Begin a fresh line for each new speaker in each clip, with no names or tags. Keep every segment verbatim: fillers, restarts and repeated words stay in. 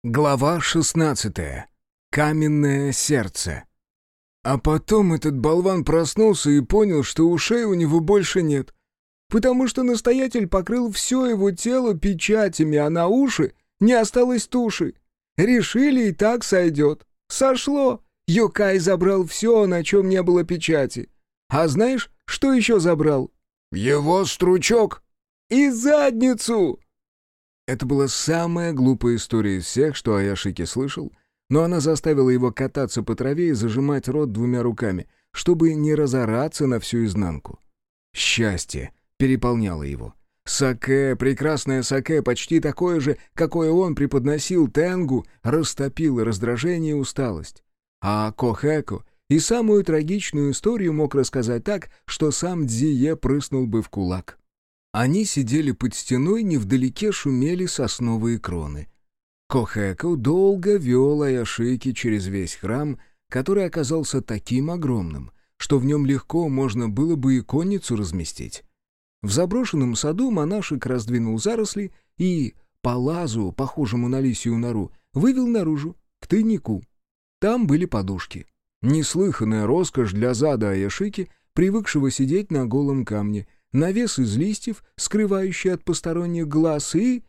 Глава шестнадцатая. Каменное сердце. А потом этот болван проснулся и понял, что ушей у него больше нет, потому что настоятель покрыл все его тело печатями, а на уши не осталось туши. Решили, и так сойдет. Сошло. Йокай забрал все, на чем не было печати. А знаешь, что еще забрал?
Его стручок.
И задницу. Это была самая глупая история из всех, что Аяшики слышал, но она заставила его кататься по траве и зажимать рот двумя руками, чтобы не разораться на всю изнанку. Счастье переполняло его. Саке, прекрасное саке, почти такое же, какое он преподносил Тенгу, растопило раздражение и усталость. А Кохэко и самую трагичную историю мог рассказать так, что сам Дзие прыснул бы в кулак. Они сидели под стеной, невдалеке шумели сосновые кроны. Кохэко долго вел Аяшики через весь храм, который оказался таким огромным, что в нем легко можно было бы и конницу разместить. В заброшенном саду монашек раздвинул заросли и, по лазу, похожему на лисью нору, вывел наружу, к тайнику. Там были подушки. Неслыханная роскошь для зада Аяшики, привыкшего сидеть на голом камне, навес из листьев, скрывающий от посторонних глаз, и...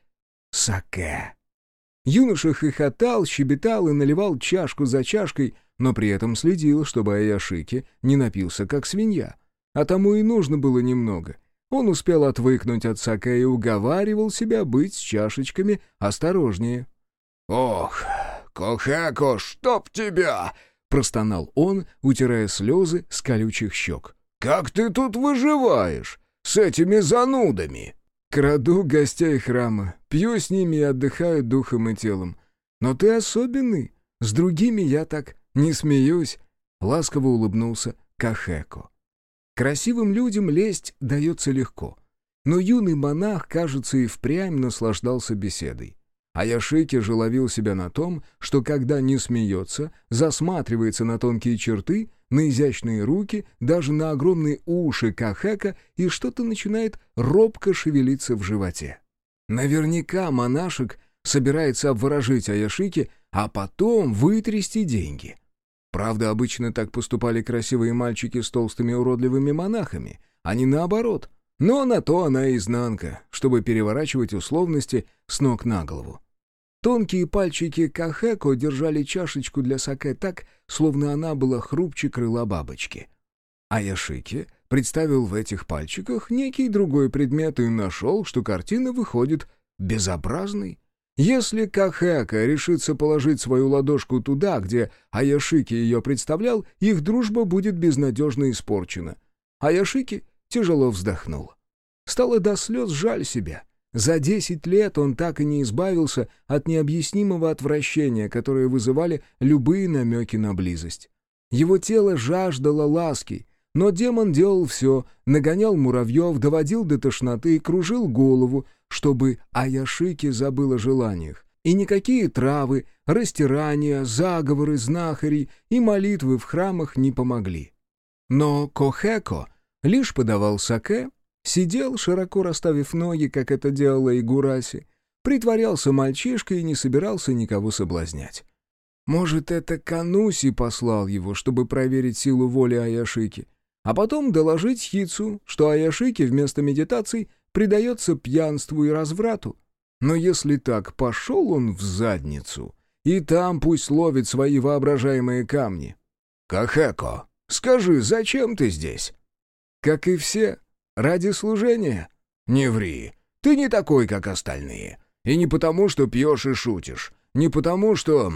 саке. Юноша хохотал, щебетал и наливал чашку за чашкой, но при этом следил, чтобы Аяшики не напился, как свинья. А тому и нужно было немного. Он успел отвыкнуть от саке и уговаривал себя быть с чашечками осторожнее.
«Ох, Кохэко, чтоб тебя!»
— простонал он, утирая слезы с колючих щек.
«Как ты тут выживаешь? С этими занудами!»
«Краду гостей храма, пью с ними и отдыхаю духом и телом. Но ты особенный, с другими я так не смеюсь», — ласково улыбнулся Кохэко. Красивым людям лесть дается легко, но юный монах, кажется, и впрямь наслаждался беседой. Аяшики же ловил себя на том, что когда не смеется, засматривается на тонкие черты, на изящные руки, даже на огромные уши Кохэко, и что-то начинает робко шевелиться в животе. Наверняка монашек собирается обворожить Аяшики, а потом вытрясти деньги. Правда, обычно так поступали красивые мальчики с толстыми уродливыми монахами, а не наоборот. Но на то она и изнанка, чтобы переворачивать условности с ног на голову. Тонкие пальчики Кохэко держали чашечку для саке так, словно она была хрупче крыла бабочки. Аяшики представил в этих пальчиках некий другой предмет и нашел, что картина выходит безобразной. Если Кохэко решится положить свою ладошку туда, где Аяшики ее представлял, их дружба будет безнадежно испорчена. Аяшики тяжело вздохнул. Стало до слез жаль себя. За десять лет он так и не избавился от необъяснимого отвращения, которое вызывали любые намеки на близость. Его тело жаждало ласки, но демон делал все, нагонял муравьев, доводил до тошноты и кружил голову, чтобы Аяшики забыл о желаниях. И никакие травы, растирания, заговоры знахарей и молитвы в храмах не помогли. Но Кохэко лишь подавал саке, сидел, широко расставив ноги, как это делала Игураси, притворялся мальчишкой и не собирался никого соблазнять. Может, это Кануси послал его, чтобы проверить силу воли Аяшики, а потом доложить Хицу, что Аяшики вместо медитаций предается пьянству и разврату. Но если так, пошел он в задницу, и там пусть ловит свои воображаемые камни.
«Кохэко, скажи, зачем ты здесь?»
«Как и все. Ради служения».
«Не ври. Ты не такой, как остальные. И не потому, что пьешь и шутишь. Не потому, что...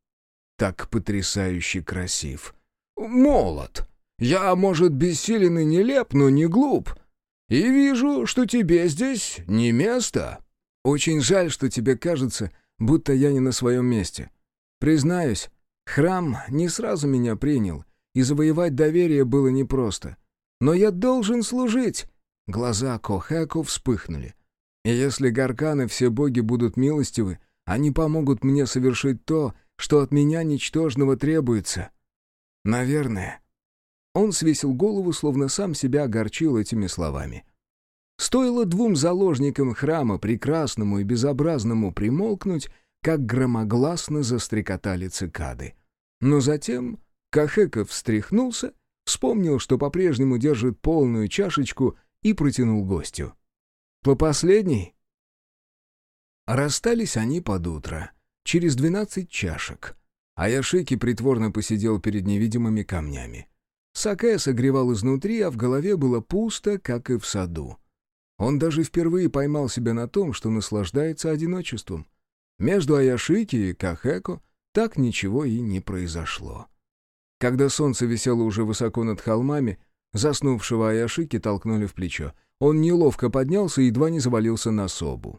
так потрясающе красив.
Молод. Я, может, бессилен и нелеп, но не глуп. И вижу, что тебе здесь не место».
«Очень жаль, что тебе кажется, будто я не на своем месте. Признаюсь, храм не сразу меня принял, и завоевать доверие было непросто. Но я должен служить!» Глаза Кохэко вспыхнули. «И если Гарканы все боги будут милостивы, они помогут мне совершить то, что от меня ничтожного требуется. Наверное». Он свесил голову, словно сам себя огорчил этими словами. Стоило двум заложникам храма, прекрасному и безобразному, примолкнуть, как громогласно застрекотали цикады. Но затем Кахеко встряхнулся, вспомнил, что по-прежнему держит полную чашечку, и протянул гостю. «По последней?» Расстались они под утро, через двенадцать чашек. Аяшики притворно посидел перед невидимыми камнями. Саке согревал изнутри, а в голове было пусто, как и в саду. Он даже впервые поймал себя на том, что наслаждается одиночеством. Между Аяшики и Кахеко так ничего и не произошло. Когда солнце висело уже высоко над холмами, заснувшего Аяшики толкнули в плечо. Он неловко поднялся и едва не завалился на Собу.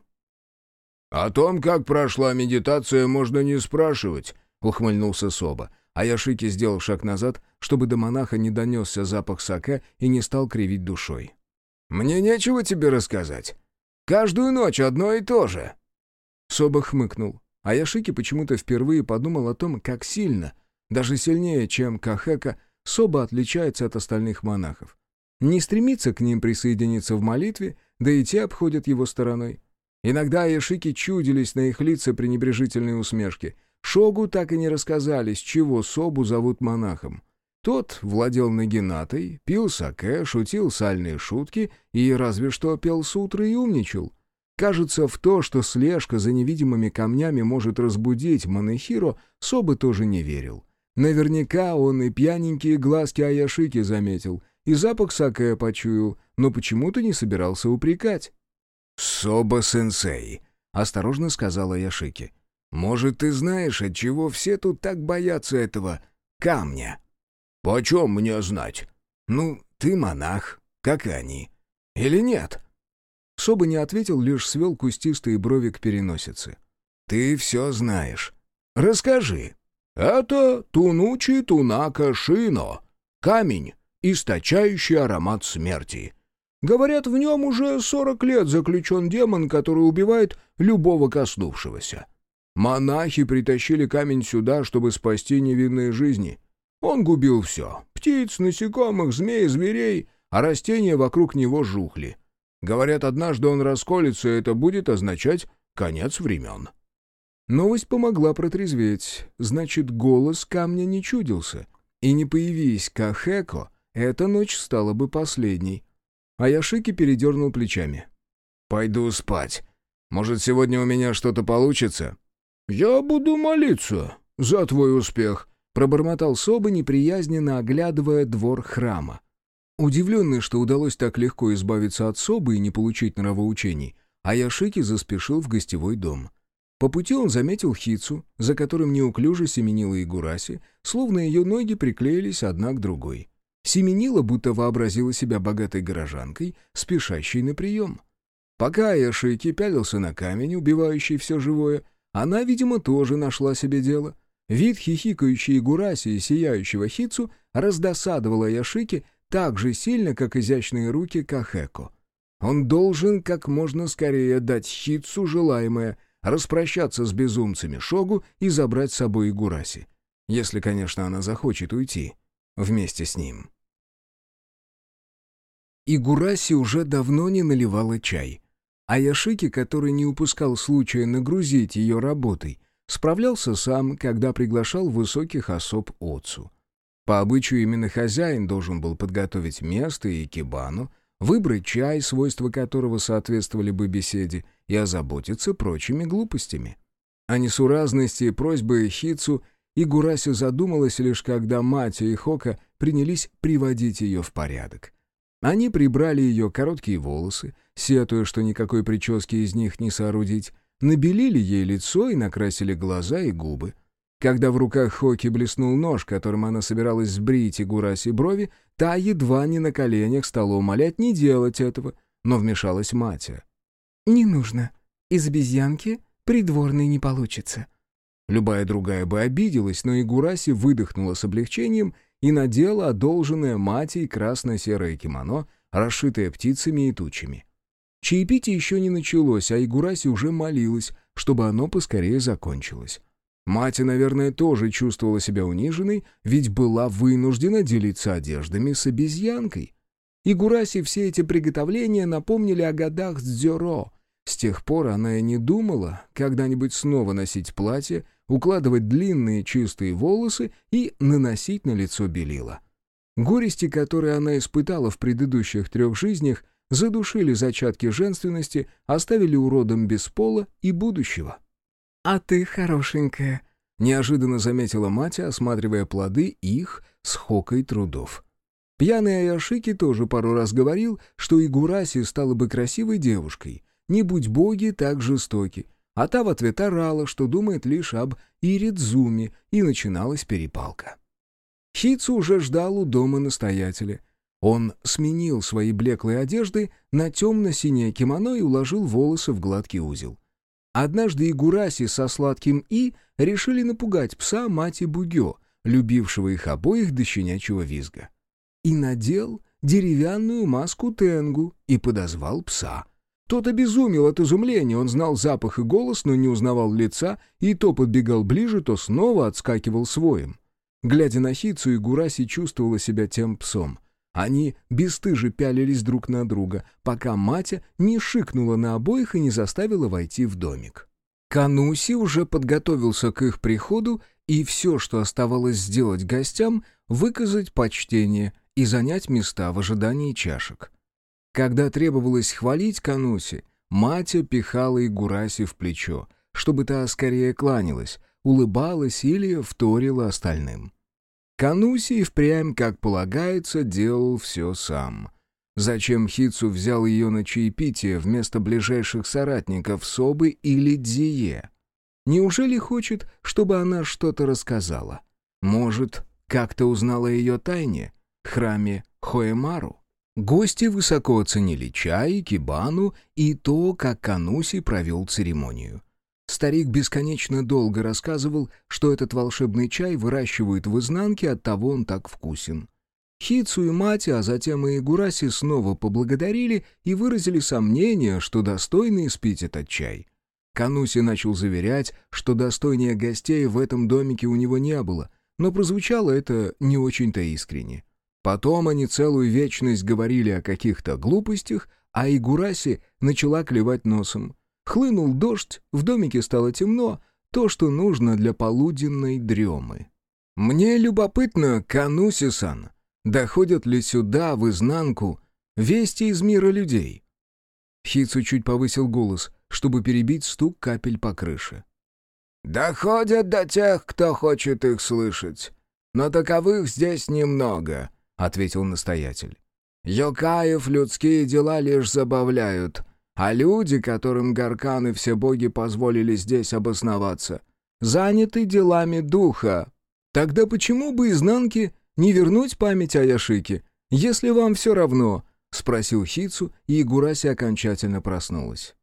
«О том, как прошла медитация, можно не спрашивать», — ухмыльнулся Соба.
Аяшики сделал шаг назад, чтобы до монаха не донесся запах саке и не стал кривить душой.
«Мне нечего тебе рассказать. Каждую ночь одно и то же».
Соба хмыкнул. Аяшики почему-то впервые подумал о том, как сильно, даже сильнее, чем Кахеко, Соба отличается от остальных монахов. Не стремится к ним присоединиться в молитве, да и те обходят его стороной. Иногда Аяшики чудились на их лица пренебрежительные усмешки. Шогу так и не рассказали, с чего Собу зовут монахом. Тот владел нагинатой, пил саке, шутил сальные шутки и разве что пел сутры и умничал. Кажется, в то, что слежка за невидимыми камнями может разбудить Манэхиро, Соба тоже не верил. Наверняка он и пьяненькие глазки Аяшики заметил, и запах саке почуял, но почему-то не собирался упрекать.
«Соба-сенсей», — осторожно сказала Аяшики, — «может, ты знаешь, отчего все тут так боятся этого камня?» «Почем мне знать? Ну, ты монах, как и они. Или нет?»
Соба не ответил, лишь свел кустистые брови к переносице.
«Ты все знаешь. Расскажи». «Это Тунучи Тунака Шино, камень, источающий аромат смерти. Говорят, в нем уже сорок лет заключен демон, который убивает любого коснувшегося. Монахи притащили камень сюда, чтобы спасти невинные жизни. Он губил все — птиц, насекомых, змей, зверей, а растения вокруг него жухли. Говорят, однажды он расколется, и это будет означать конец времен».
Новость помогла протрезветь, значит, голос камня не чудился. И не появись Кахеко, эта ночь стала бы последней. Аяшики передернул плечами.
«Пойду спать. Может, сегодня у меня что-то получится?»
«Я буду молиться за твой успех», — пробормотал Соба, неприязненно оглядывая двор храма. Удивленный, что удалось так легко избавиться от Собы и не получить нравоучений, Аяшики заспешил в гостевой дом. По пути он заметил Хицу, за которым неуклюже семенила Игураси, словно ее ноги приклеились одна к другой. Семенила, будто вообразила себя богатой горожанкой, спешащей на прием. Пока Аяшики пялился на камень, убивающий все живое, она, видимо, тоже нашла себе дело. Вид хихикающей Игураси и сияющего Хицу раздосадовал Аяшики так же сильно, как изящные руки Кахеко. Он должен как можно скорее дать Хицу желаемое, распрощаться с безумцами Шогу и забрать с собой Игураси. Если, конечно, она захочет уйти вместе с ним. Игураси уже давно не наливала чай. Аяшики, который не упускал случая нагрузить ее работой, справлялся сам, когда приглашал высоких особ Оцу. По обычаю именно хозяин должен был подготовить место и икебану, выбрать чай, свойства которого соответствовали бы беседе, и озаботиться прочими глупостями. О несуразности и просьбы Хицу Игураси задумалась лишь когда мать и Хока принялись приводить ее в порядок. Они прибрали ее короткие волосы, сетуя, что никакой прически из них не соорудить, набелили ей лицо и накрасили глаза и губы. Когда в руках Хоки блеснул нож, которым она собиралась сбрить Игураси брови, та едва не на коленях стала умолять не делать этого, но вмешалась мать.
«Не нужно. Из обезьянки придворной не получится».
Любая другая бы обиделась, но Игураси выдохнула с облегчением и надела одолженное матей красно-серое кимоно, расшитое птицами и тучами. Чаепитие еще не началось, а Игураси уже молилась, чтобы оно поскорее закончилось. Мать, наверное, тоже чувствовала себя униженной, ведь была вынуждена делиться одеждами с обезьянкой. Игураси все эти приготовления напомнили о годах с дзюро, С тех пор она и не думала когда-нибудь снова носить платье, укладывать длинные чистые волосы и наносить на лицо белила. Горести, которые она испытала в предыдущих трех жизнях, задушили зачатки женственности, оставили уродом без пола и будущего.
«А ты хорошенькая»,
— неожиданно заметила мать, осматривая плоды их с Хокой трудов. Пьяный Аяшики тоже пару раз говорил, что Игураси стала бы красивой девушкой, не будь боги так жестоки, а та в ответ орала, что думает лишь об Иридзуме, и начиналась перепалка. Хицу уже ждал у дома настоятеля. Он сменил свои блеклые одежды на темно-синее кимоно и уложил волосы в гладкий узел. Однажды Игураси со сладким «и» решили напугать пса Мати Бугё, любившего их обоих до щенячьего визга. И надел деревянную маску Тенгу и подозвал пса. Тот обезумел от изумления, он знал запах и голос, но не узнавал лица, и то подбегал ближе, то снова отскакивал с воем. Глядя на Хицу, Игураси чувствовала себя тем псом. Они бесстыже пялились друг на друга, пока Матя не шикнула на обоих и не заставила войти в домик. Кануси уже подготовился к их приходу, и все, что оставалось сделать гостям, выказать почтение и занять места в ожидании чашек. Когда требовалось хвалить Кануси, Матя пихала Игураси в плечо, чтобы та скорее кланялась, улыбалась или вторила остальным. Кануси и впрямь, как полагается, делал все сам. Зачем Хицу взял ее на чаепитие вместо ближайших соратников Собы или Дзие? Неужели хочет, чтобы она что-то рассказала? Может, как-то узнала ее тайне? В храме Хоэмару? Гости высоко оценили чай, кибану и то, как Кануси провел церемонию. Старик бесконечно долго рассказывал, что этот волшебный чай выращивают в изнанке, оттого он так вкусен. Хицу и Мати, а затем и Игураси снова поблагодарили и выразили сомнение, что достойны испить этот чай. Кануси начал заверять, что достойнее гостей в этом домике у него не было, но прозвучало это не очень-то искренне. Потом они целую вечность говорили о каких-то глупостях, а Игураси начала клевать носом. Хлынул дождь, в домике стало темно, то, что нужно для полуденной дремы. «Мне любопытно, Кануси-сан, доходят ли сюда, в изнанку, вести из мира людей?» Хицу чуть повысил голос, чтобы перебить стук капель по крыше. «Доходят до тех, кто хочет их слышать, но таковых здесь немного», — ответил настоятель. «Йокаев людские дела лишь забавляют». А люди, которым Гаркан и все боги позволили здесь обосноваться, заняты делами духа. Тогда почему бы изнанке не вернуть память о Яшике, если вам все равно?» — спросил Хицу, и Игураси окончательно проснулась.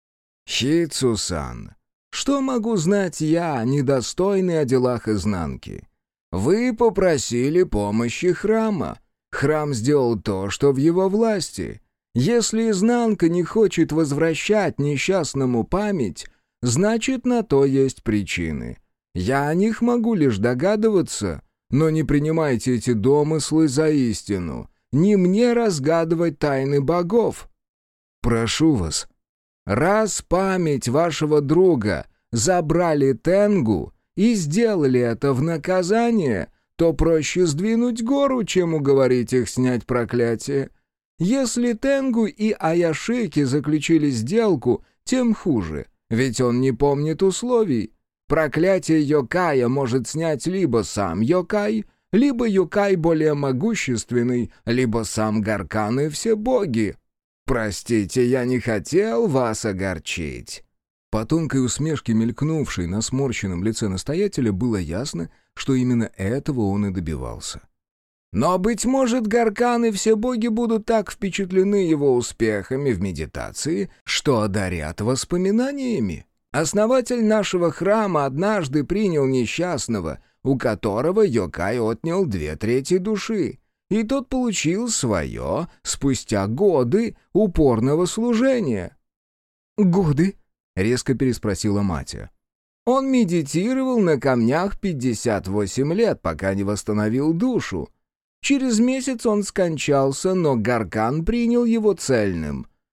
«Хицу-сан, что могу знать я, недостойный о делах изнанки? Вы попросили помощи храма. Храм сделал то, что в его власти». Если изнанка не хочет возвращать несчастному память, значит, на то есть причины. Я о них могу лишь догадываться, но не принимайте эти домыслы за истину. Не мне разгадывать тайны богов. Прошу вас, раз память вашего друга забрали Тенгу и сделали это в наказание, то проще сдвинуть гору, чем уговорить их снять проклятие. Если Тенгу и Аяшики заключили сделку, тем хуже, ведь он не помнит условий. Проклятие Йокая может снять либо сам Йокай, либо Йокай более могущественный, либо сам Гаркан и все боги. Простите, я не хотел вас огорчить». По тонкой усмешке, мелькнувшей на сморщенном лице настоятеля, было ясно, что именно этого он и добивался. Но, быть может, Гаркан и все боги будут так впечатлены его успехами в медитации, что одарят воспоминаниями. Основатель нашего храма однажды принял несчастного, у которого Йокай отнял две трети души, и тот получил свое спустя годы упорного служения.
«Годы?»
— резко переспросила Матя. «Он медитировал на камнях пятьдесят восемь лет, пока не восстановил душу. Через месяц он скончался, но Гаркан принял его цельным.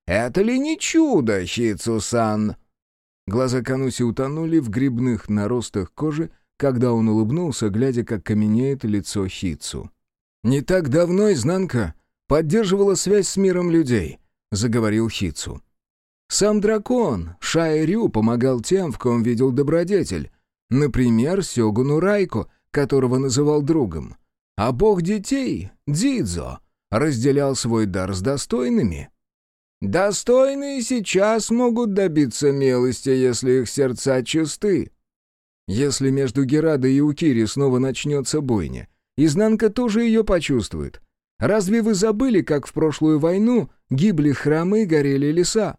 Это ли не чудо, Хицу-сан?»
Глаза Кануси утонули в грибных наростах кожи, когда он улыбнулся, глядя, как каменеет лицо Хицу. «Не так давно изнанка поддерживала связь с миром людей», — заговорил Хицу. «Сам дракон Шай-Рю помогал тем, в ком видел добродетель. Например, сёгуну Райко, которого называл другом. А бог детей, Дзидзо, разделял свой дар с достойными». «Достойные сейчас могут добиться милости, если их сердца чисты». «Если между Герадой и Укири снова начнется бойня, изнанка тоже ее почувствует. Разве вы забыли, как в прошлую войну гибли храмы и горели леса?»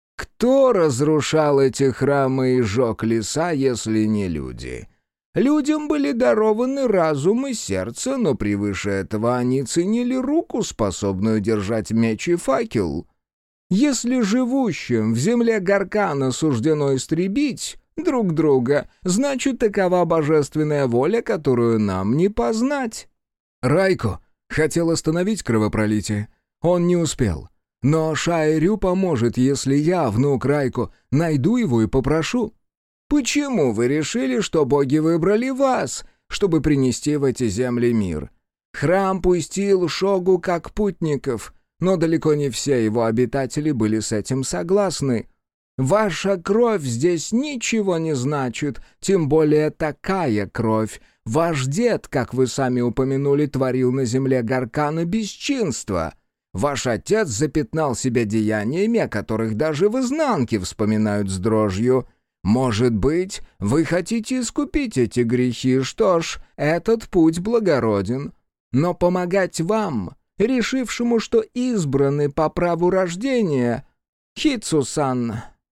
«Кто разрушал эти храмы и жег леса, если не люди? Людям были дарованы разум и сердце, но превыше этого они ценили руку, способную держать меч и факел. Если живущим в земле Гаркана суждено истребить друг друга, значит, такова божественная воля, которую нам не познать». Райко хотел остановить кровопролитие. Он не успел. Но Шай-Рю поможет, если я, внук Райко, найду его и попрошу.
«Почему вы решили, что боги выбрали вас, чтобы принести в эти земли мир? Храм пустил Шогу как путников, но далеко не все его обитатели были с этим согласны. Ваша кровь здесь ничего не значит, тем более такая кровь. Ваш дед, как вы сами упомянули, творил на земле Гаркана бесчинство. Ваш отец запятнал себя деяниями, о которых даже в изнанке вспоминают с дрожью. Может быть, вы хотите искупить эти грехи, что ж, этот путь благороден. Но помогать вам, решившему, что избраны по праву рождения, Хицу-сан,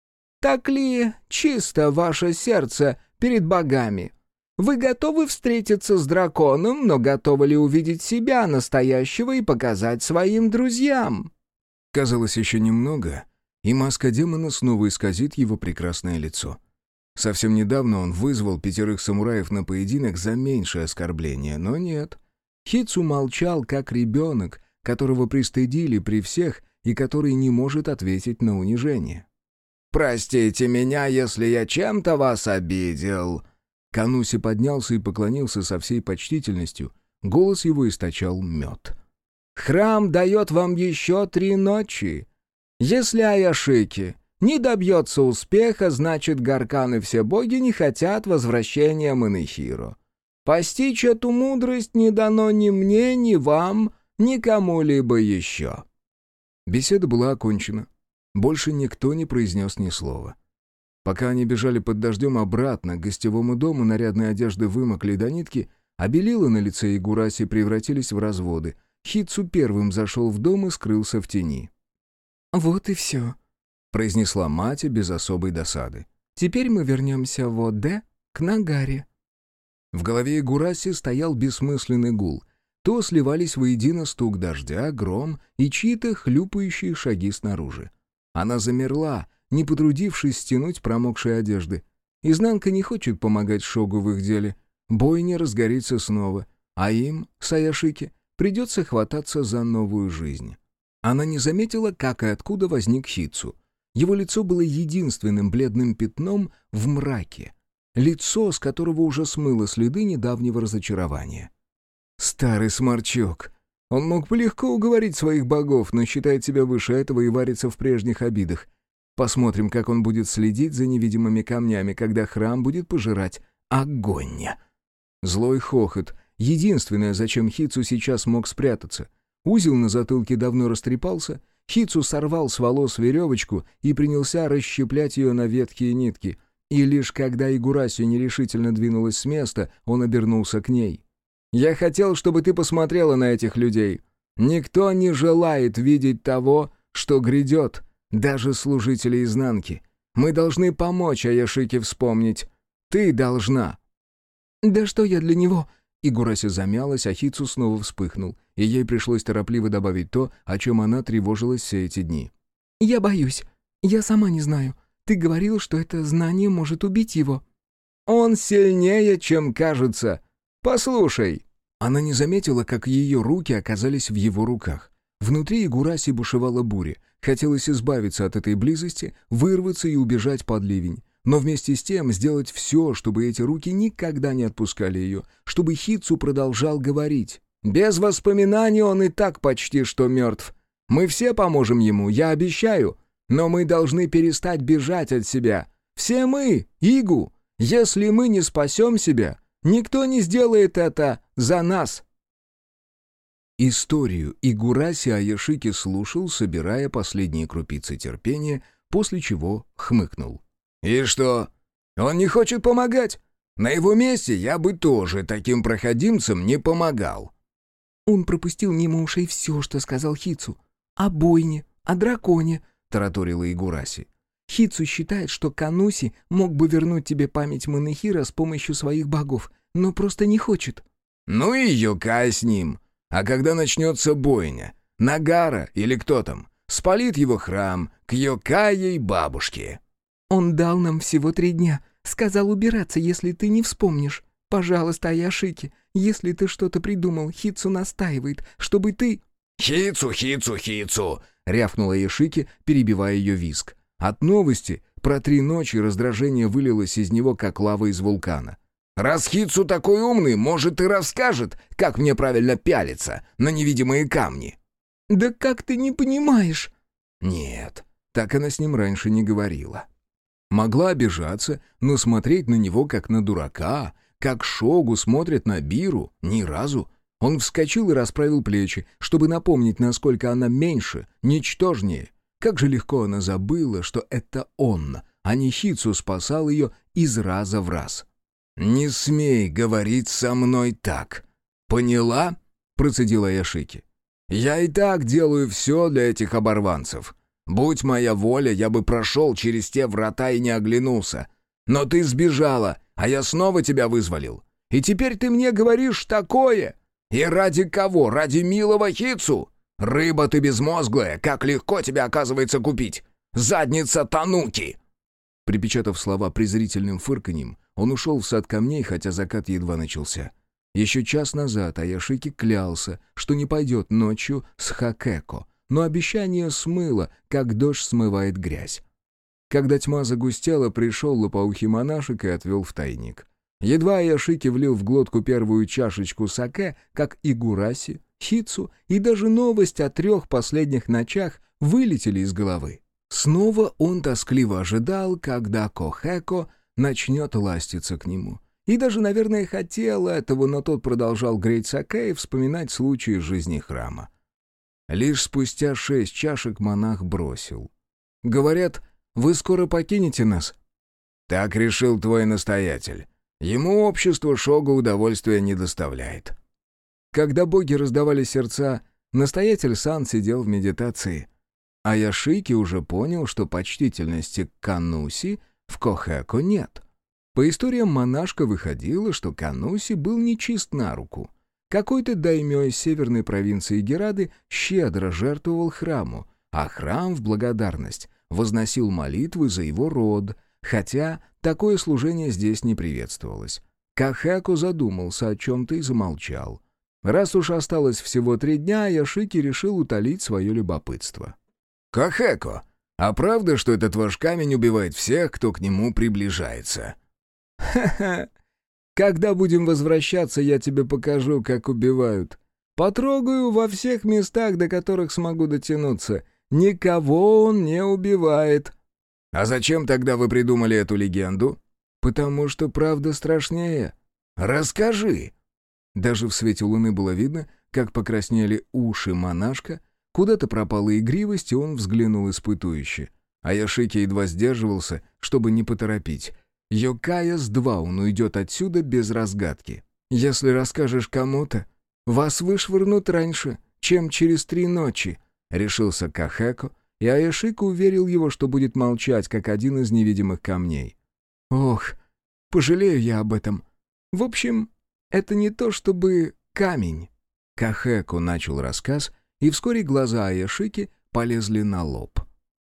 так ли чисто ваше сердце перед богами? Вы готовы встретиться с драконом, но готовы ли увидеть себя настоящего и показать своим друзьям?»
Казалось, еще немного, и маска демона снова исказит его прекрасное лицо. Совсем недавно он вызвал пятерых самураев на поединок за меньшее оскорбление, но нет. Хицу молчал, как ребенок, которого пристыдили при всех и который не может ответить на унижение.
«Простите меня, если я чем-то вас обидел».
Кануси поднялся и поклонился со всей почтительностью. Голос его источал мед.
«Храм дает вам еще три ночи. Если Аяшики не добьется успеха, значит, Гаркан и все боги не хотят возвращения Манэхиро. Постичь эту мудрость не дано ни мне, ни вам, ни кому-либо еще».
Беседа была окончена. Больше никто не произнес ни слова. Пока они бежали под дождем обратно к гостевому дому, нарядные одежды вымокли до нитки, а белила на лице Игураси превратились в разводы. Хицу первым зашел в дом и скрылся в тени.
«Вот и все»,
— произнесла мать без особой досады.
«Теперь мы вернемся в Оде к Нагаре».
В голове Игураси стоял бессмысленный гул. То сливались воедино стук дождя, гром и чьи-то хлюпающие шаги снаружи. Она замерла, не потрудившись стянуть промокшие одежды. Изнанка не хочет помогать Шогу в их деле. Бойня разгорится снова, а им, Саяшики, придется хвататься за новую жизнь. Она не заметила, как и откуда возник Хицу. Его лицо было единственным бледным пятном в мраке. Лицо, с которого уже смыло следы недавнего разочарования. Старый сморчок. Он мог бы легко уговорить своих богов, но считает себя выше этого и варится в прежних обидах. Посмотрим, как он будет следить за невидимыми камнями, когда храм будет пожирать огонь. Злой хохот. Единственное, зачем Хицу сейчас мог спрятаться. Узел на затылке давно растрепался. Хицу сорвал с волос веревочку и принялся расщеплять ее на ветхие нитки. И лишь когда Игураси нерешительно двинулась с места, он обернулся к ней. «Я хотел, чтобы ты посмотрела на этих людей. Никто не желает видеть того, что грядет, даже служители изнанки. Мы должны помочь Аяшике вспомнить. Ты должна».
«Да что я для него?»
Игураси замялась, а Хицу снова вспыхнул, и ей пришлось торопливо добавить то, о чем она тревожилась все эти дни.
«Я боюсь. Я сама не знаю. Ты говорил, что это знание может убить его».
«Он сильнее, чем кажется. Послушай».
Она не заметила, как ее руки оказались в его руках. Внутри Игураси бушевала буря. Хотелось избавиться от этой близости, вырваться и убежать под ливень. Но вместе с тем сделать все, чтобы эти руки никогда не отпускали ее, чтобы Хитсу продолжал говорить. «Без воспоминаний он и так почти что мертв. Мы все поможем ему, я обещаю. Но мы должны перестать бежать от себя. Все мы, Игу. Если мы не спасем себя, никто не сделает это за нас». Историю Игураси Аяшики слушал, собирая последние крупицы терпения, после чего хмыкнул. «И что? Он не хочет помогать? На его месте я бы тоже таким проходимцам не помогал».
«Он пропустил мимо ушей все, что сказал Хитсу. О бойне, о драконе», — тараторила Игураси. «Хитсу считает, что Кануси мог бы вернуть тебе память Манэхира с помощью своих богов, но просто не хочет».
«Ну и Йокай с ним. А когда начнется бойня, Нагара или кто там, спалит его храм к Йокаей бабушке».
«Он дал нам всего три дня. Сказал убираться, если ты не вспомнишь. Пожалуйста, Аяшики, если ты что-то придумал, Хитсу настаивает, чтобы ты...»
«Хитсу, Хитсу, Хитсу!»
— рявкнула Аяшики, перебивая ее визг. От новости про три ночи раздражение вылилось из него, как лава из вулкана.
«Раз Хитсу такой умный, может, и расскажет, как мне правильно пялиться на невидимые камни».
«Да как ты не понимаешь?»
Нет, так она с ним раньше не говорила. Могла обижаться, но смотреть на него как на дурака, как Шогу смотрят на Биру, ни разу. Он вскочил и расправил плечи, чтобы напомнить, насколько она меньше, ничтожнее. Как же легко она забыла, что это он, а не Хитсу, спасал ее из раза в раз.
«Не смей говорить со мной так. Поняла?» — процедила Аяшики. «Я и так делаю все для этих оборванцев. Будь моя воля, я бы прошел через те врата и не оглянулся. Но ты сбежала, а я снова тебя вызволил. И теперь ты мне говоришь такое? И ради кого? Ради милого Хитсу? Рыба ты безмозглая, как легко тебя, оказывается, купить. Задница Тануки!»
Припечатав слова презрительным фырканьем, он ушел в сад камней, хотя закат едва начался. Еще час назад Аяшики клялся, что не пойдет ночью с Хакеко, но обещание смыло, как дождь смывает грязь. Когда тьма загустела, пришел лопоухий монашек и отвел в тайник. Едва Аяшики влил в глотку первую чашечку саке, как Игураси, Хитсу и даже новость о трех последних ночах вылетели из головы. Снова он тоскливо ожидал, когда Кохэко начнет ластиться к нему. И даже, наверное, хотел этого, но тот продолжал греть саке и вспоминать случаи из жизни храма. Лишь спустя шесть чашек монах бросил. «Говорят, вы скоро покинете нас?»
«Так решил твой настоятель. Ему общество Шога удовольствия не доставляет».
Когда боги раздавали сердца, настоятель Сан сидел в медитации. А Яшики уже понял, что почтительности к Кануси в Кохэко нет. По историям монашка выходило, что Кануси был нечист на руку. Какой-то даймё из северной провинции Герады щедро жертвовал храму, а храм в благодарность возносил молитвы за его род, хотя такое служение здесь не приветствовалось. Кохэко задумался о чем-то и замолчал. Раз уж осталось всего три дня, Яшики решил утолить свое любопытство.
«Кохэко, а правда, что этот ваш камень убивает всех, кто к нему приближается?»
«Ха-ха! Когда будем возвращаться, я тебе покажу, как убивают. Потрогаю во всех местах, до которых смогу дотянуться. Никого он не убивает».
«А зачем тогда вы придумали эту легенду?»
«Потому что правда страшнее».
«Расскажи».
Даже в свете луны было видно, как покраснели уши монашка, куда-то пропала игривость, и он взглянул испытующе. А Яшики едва сдерживался, чтобы не поторопить. Йокая с два он уйдет отсюда без разгадки. «Если расскажешь кому-то, вас вышвырнут раньше, чем через три ночи», — решился Кохэко, и Аяшика уверил его, что будет молчать, как один из невидимых камней. «Ох, пожалею я об этом. В общем, это не то чтобы камень». Кохэко начал рассказ, и вскоре глаза Аяшики полезли на лоб.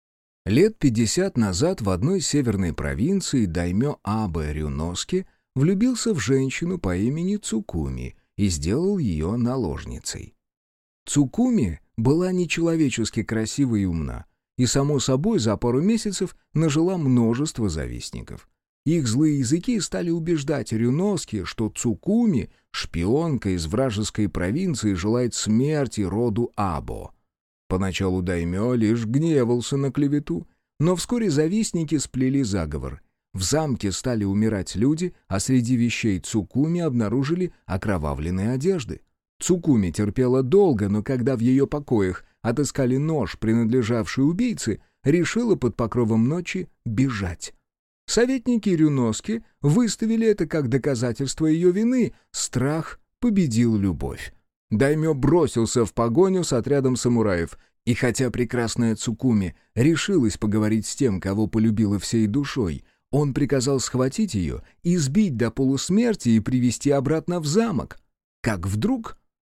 Лет пятьдесят назад в одной северной провинции даймё Абе Рюноски влюбился в женщину по имени Цукуми и сделал ее наложницей. Цукуми была нечеловечески красива и умна,
и, само собой, за пару месяцев нажила множество завистников. Их злые языки стали убеждать Рюноски, что Цукуми, шпионка из вражеской провинции, желает смерти роду Або. Поначалу даймё лишь гневался на клевету, но вскоре завистники сплели заговор. В замке стали умирать люди, а среди вещей Цукуми обнаружили окровавленные одежды. Цукуми терпела долго, но когда в ее покоях отыскали нож, принадлежавший убийце, решила под покровом ночи бежать. Советники Рюноски выставили это как доказательство ее вины. Страх победил любовь. Даймё бросился в погоню с отрядом самураев, и хотя прекрасная Цукуми решилась поговорить с тем, кого полюбила всей душой, он приказал схватить ее, избить до полусмерти и привести обратно в замок. Как вдруг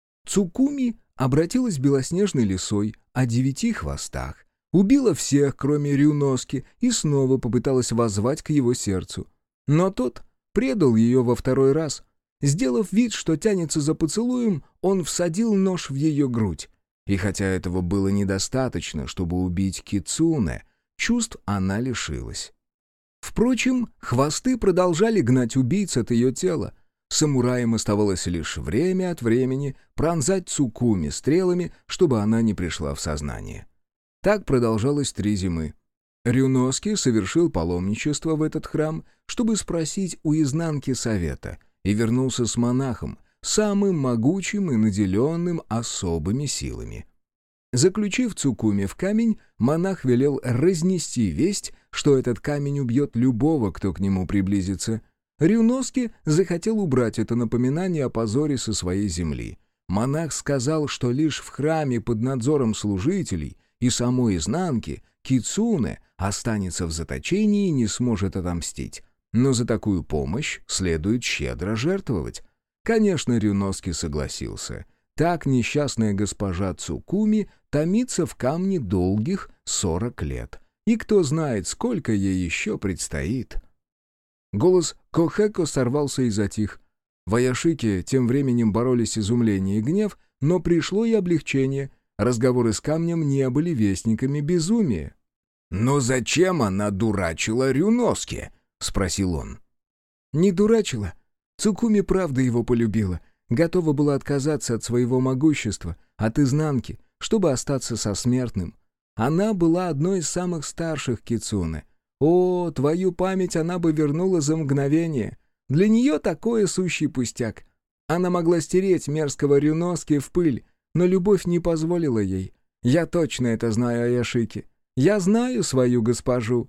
Цукуми обратилась белоснежной лисой о девяти хвостах, убила всех, кроме Рюноски, и снова попыталась воззвать к его сердцу. Но тот предал ее во второй раз. Сделав вид, что тянется за поцелуем, он всадил нож в ее грудь. И хотя этого было недостаточно, чтобы убить Кицуне, чувств она лишилась. Впрочем, хвосты продолжали гнать убийц от ее тела. Самураям оставалось лишь время от времени пронзать Цукуми стрелами, чтобы она не пришла в сознание. Так продолжалось три зимы. Рюноски совершил паломничество в этот храм, чтобы спросить у изнанки совета, и вернулся с монахом, самым могучим и наделенным особыми силами. Заключив Цукуми в камень, монах велел разнести весть, что этот камень убьет любого, кто к нему приблизится. Рюноски захотел убрать это напоминание о позоре со своей земли. Монах сказал, что лишь в храме под надзором служителей и самой изнанки Кицуне останется в заточении и не сможет отомстить. Но за такую помощь следует щедро жертвовать. Конечно, Рюноски согласился. Так несчастная госпожа Цукуми томится в камне долгих сорок лет. И кто знает, сколько ей еще предстоит. Голос Кохэко сорвался и затих. В Аяшике тем временем боролись изумление и гнев, но пришло и облегчение. Разговоры с камнем не были вестниками безумия.
«Но зачем она дурачила Рюноски?» — спросил он.
«Не дурачила. Цукуми правда его полюбила. Готова была отказаться от своего могущества, от изнанки, чтобы остаться со смертным. Она была одной из самых старших Кицуне. О, твою память она бы вернула за мгновение. Для нее такое сущий пустяк. Она могла стереть мерзкого Рюноски в пыль, но любовь не позволила ей. Я точно это знаю о Яшике. Я знаю свою госпожу».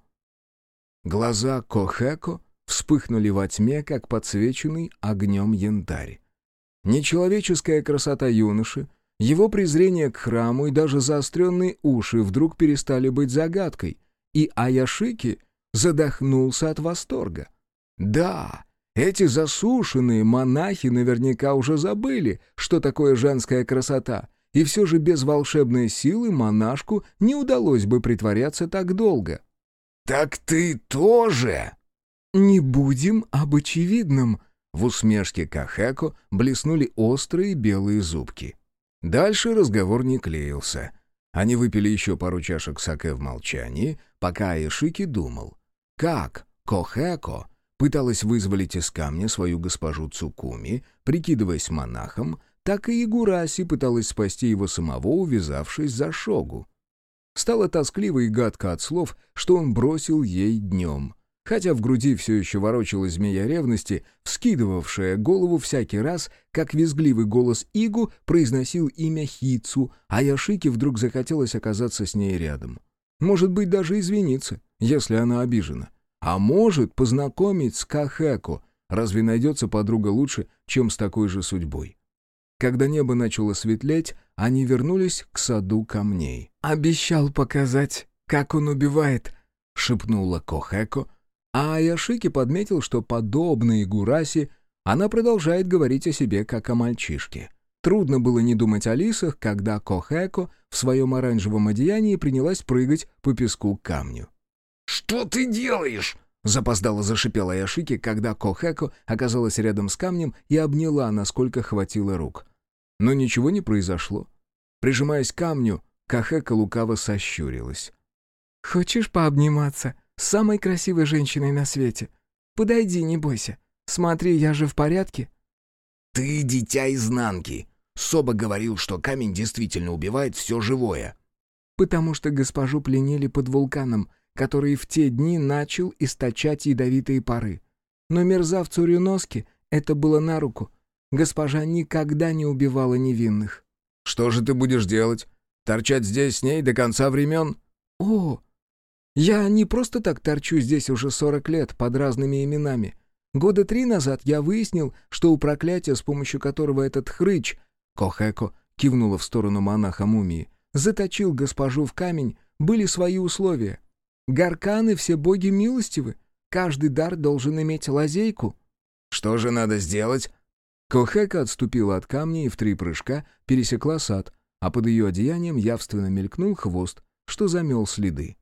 Глаза Кохэко вспыхнули во тьме, как подсвеченный огнем янтарь.
Нечеловеческая красота юноши, его презрение к храму и даже заостренные уши вдруг перестали быть загадкой, и Аяшики задохнулся от восторга. Да, эти засушенные монахи наверняка уже забыли, что такое женская красота, и все же без волшебной силы монашку не удалось бы притворяться так долго.
«Так ты тоже?»
«Не будем об очевидном», — в усмешке Кохэко блеснули острые белые зубки. Дальше разговор не клеился. Они выпили еще пару чашек саке в молчании, пока Аяшики думал. Как Кохэко пыталась вызволить из камня свою госпожу Цукуми, прикидываясь монахом, так и Игураси пыталась спасти его самого, увязавшись за шогу. Стало тоскливо и гадко от слов, что он бросил ей днем. Хотя в груди все еще ворочалась змея ревности, вскидывавшая голову всякий раз, как визгливый голос Игу произносил имя Хицу, а Яшике вдруг захотелось оказаться с ней рядом. Может быть, даже извиниться, если она обижена. А может, познакомить с Кохэко. Разве найдется подруга лучше, чем с такой же судьбой? Когда небо начало светлеть, они вернулись к саду камней. «Обещал показать, как он убивает», — шепнула Кохэко, а Аяшики подметил, что, подобно Игураси, она продолжает говорить о себе, как о мальчишке. Трудно было не думать о лисах, когда Кохэко в своем оранжевом одеянии принялась прыгать по песку к камню.
«Что ты делаешь?»
— запоздало зашипела Аяшики, когда Кохэко оказалась рядом с камнем и обняла, насколько хватило рук. Но ничего не произошло. Прижимаясь к камню, Кохэко лукаво сощурилась. «Хочешь пообниматься с самой красивой женщиной на свете? Подойди, не бойся. Смотри, я же в порядке».
«Ты дитя изнанки. Соба говорил, что камень действительно убивает все живое».
«Потому что госпожу пленили под вулканом, который в те дни начал источать ядовитые пары. Но мерзавцу Рюноске это было на руку. Госпожа никогда не убивала невинных».
«Что же ты будешь делать? Торчать здесь с ней до конца времен?»
«О, я не просто так торчу здесь уже сорок лет под разными именами. Года три назад я выяснил, что у проклятия, с помощью которого этот хрыч, Кохэко кивнула в сторону монаха-мумии, заточил госпожу в камень, были свои условия. Гарканы все боги милостивы, каждый дар должен иметь лазейку».
«Что же надо сделать?»
Кохэко отступила от камня и в три прыжка пересекла сад, а под ее одеянием явственно мелькнул хвост, что замел следы.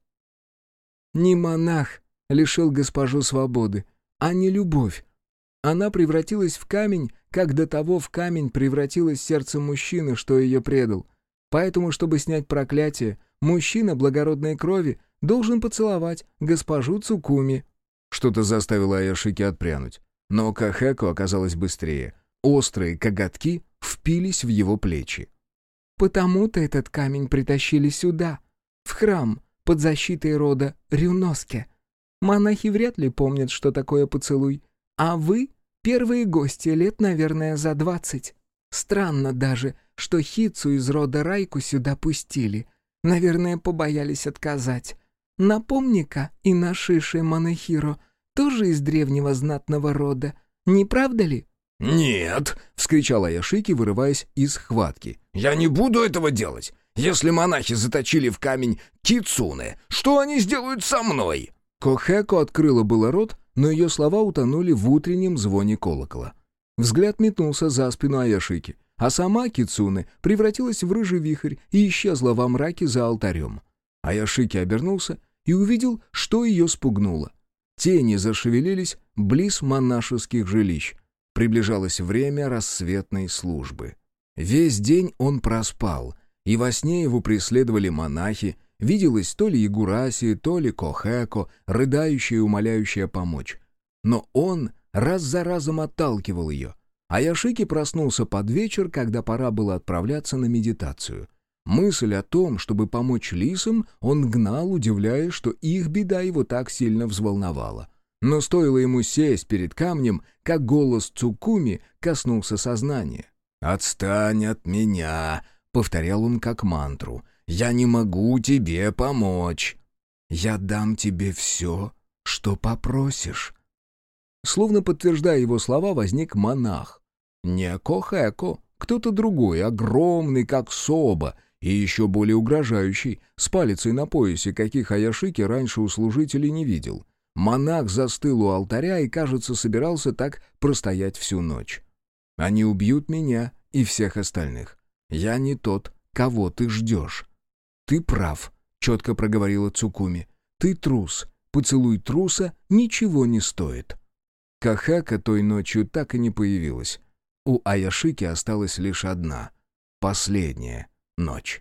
Не монах лишил госпожу свободы, а не любовь. Она превратилась в камень, как до того в камень превратилось сердце мужчины, что ее предал. Поэтому, чтобы снять проклятие, мужчина благородной крови должен поцеловать госпожу Цукуми».
Что-то заставило Аяшики отпрянуть. Но Кохэко оказалась быстрее. Острые коготки впились в его плечи.
«Потому-то этот камень притащили сюда, в храм, под защитой рода Рюноске. Монахи вряд ли помнят, что такое поцелуй. А вы — первые гости лет, наверное, за двадцать. Странно даже, что Хицу из рода Райку сюда пустили. Наверное, побоялись отказать. Напомни-ка, и Инашиши Монохиро тоже из древнего знатного рода, не правда ли?»
«Нет!» — вскричал Аяшики, вырываясь из схватки. «Я не буду этого делать! Если монахи заточили в камень кицуне, что они сделают со мной?»
Кохэко открыла было рот, но ее слова утонули в утреннем звоне колокола. Взгляд метнулся за спину Аяшики, а сама кицуне превратилась в рыжий вихрь и исчезла во мраке за алтарем. Аяшики обернулся и увидел, что ее спугнуло. Тени зашевелились близ монашеских жилищ. Приближалось время рассветной службы. Весь день он проспал, и во сне его преследовали монахи, виделось то ли Ягураси, то ли Кохэко, рыдающая и умоляющая помочь. Но он раз за разом отталкивал ее. Аяшики проснулся под вечер, когда пора было отправляться на медитацию. Мысль о том, чтобы помочь лисам, он гнал, удивляясь, что их беда его так сильно взволновала. Но стоило ему сесть перед камнем, как голос Цукуми коснулся сознания. «Отстань от меня!» — повторял он как мантру. «Я не могу тебе помочь. Я дам тебе все, что попросишь». Словно подтверждая его слова, возник монах. Не Кохэко, кто-то другой, огромный, как Соба, и еще более угрожающий, с палицей на поясе, каких Аяшики раньше у служителей не видел. Монах застыл у алтаря и, кажется, собирался так простоять всю ночь. «Они убьют меня и всех остальных. Я не тот, кого ты ждешь». «Ты прав», — четко проговорила Цукуми. «Ты трус. Поцелуй труса ничего не стоит». Кохэко той ночью так и не появилась. У Аяшики осталась лишь одна, последняя ночь.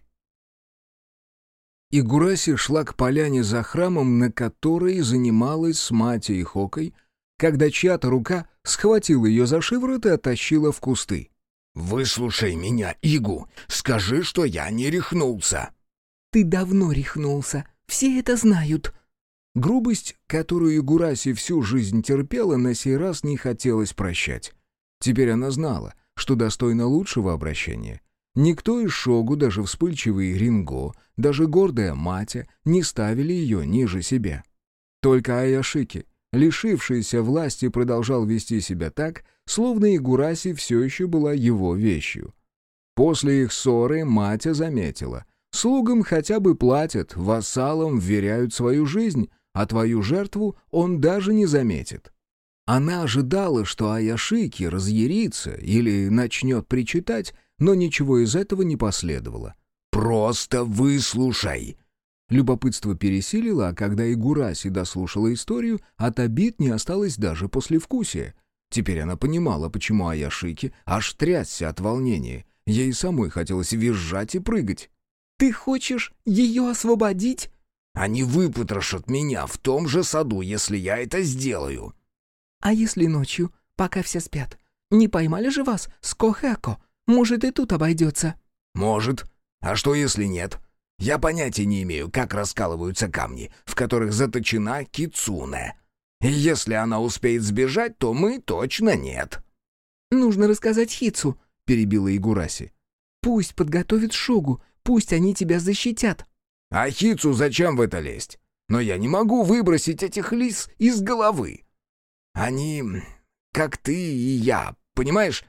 Игураси шла к поляне за храмом, на которой занималась с Матей и Хокой, когда чья-то рука схватила ее за шиворот и оттащила в кусты.
«Выслушай меня, Игу, скажи, что я не рехнулся».
«Ты давно рехнулся, все это знают».
Грубость, которую Игураси всю жизнь терпела, на сей раз не хотелось прощать. Теперь она знала, что достойна лучшего обращения. Никто из шогу, даже вспыльчивый Ринго, даже гордая Матя, не ставили ее ниже себя. Только Аяшики, лишившийся власти, продолжал вести себя так, словно Игураси все еще была его вещью. После их ссоры Матя заметила: слугам хотя бы платят, вассалам вверяют свою жизнь, а твою жертву он даже не заметит. Она ожидала, что Аяшики разъярится или начнет причитать, но ничего из этого не последовало.
«Просто выслушай!»
Любопытство пересилило, а когда Игураси дослушала историю, от обид не осталось даже послевкусия. Теперь она понимала, почему Аяшики аж трясся от волнения. Ей самой хотелось визжать и прыгать.
«Ты хочешь ее освободить?»
Они выпотрошат меня в том же саду, если я это сделаю».
«А если ночью, пока все спят? Не поймали же вас с Кохэко? Может, и тут обойдется?»
«Может. А что, если нет? Я понятия не имею, как раскалываются камни, в которых заточена кицуне. И если она успеет сбежать, то мы точно нет».
«Нужно рассказать Хитсу», — перебила Игураси. «Пусть подготовит шогу, пусть они тебя защитят».
«А Хитсу зачем в это лезть? Но я не могу выбросить этих лис из головы. Они как ты и я, понимаешь?»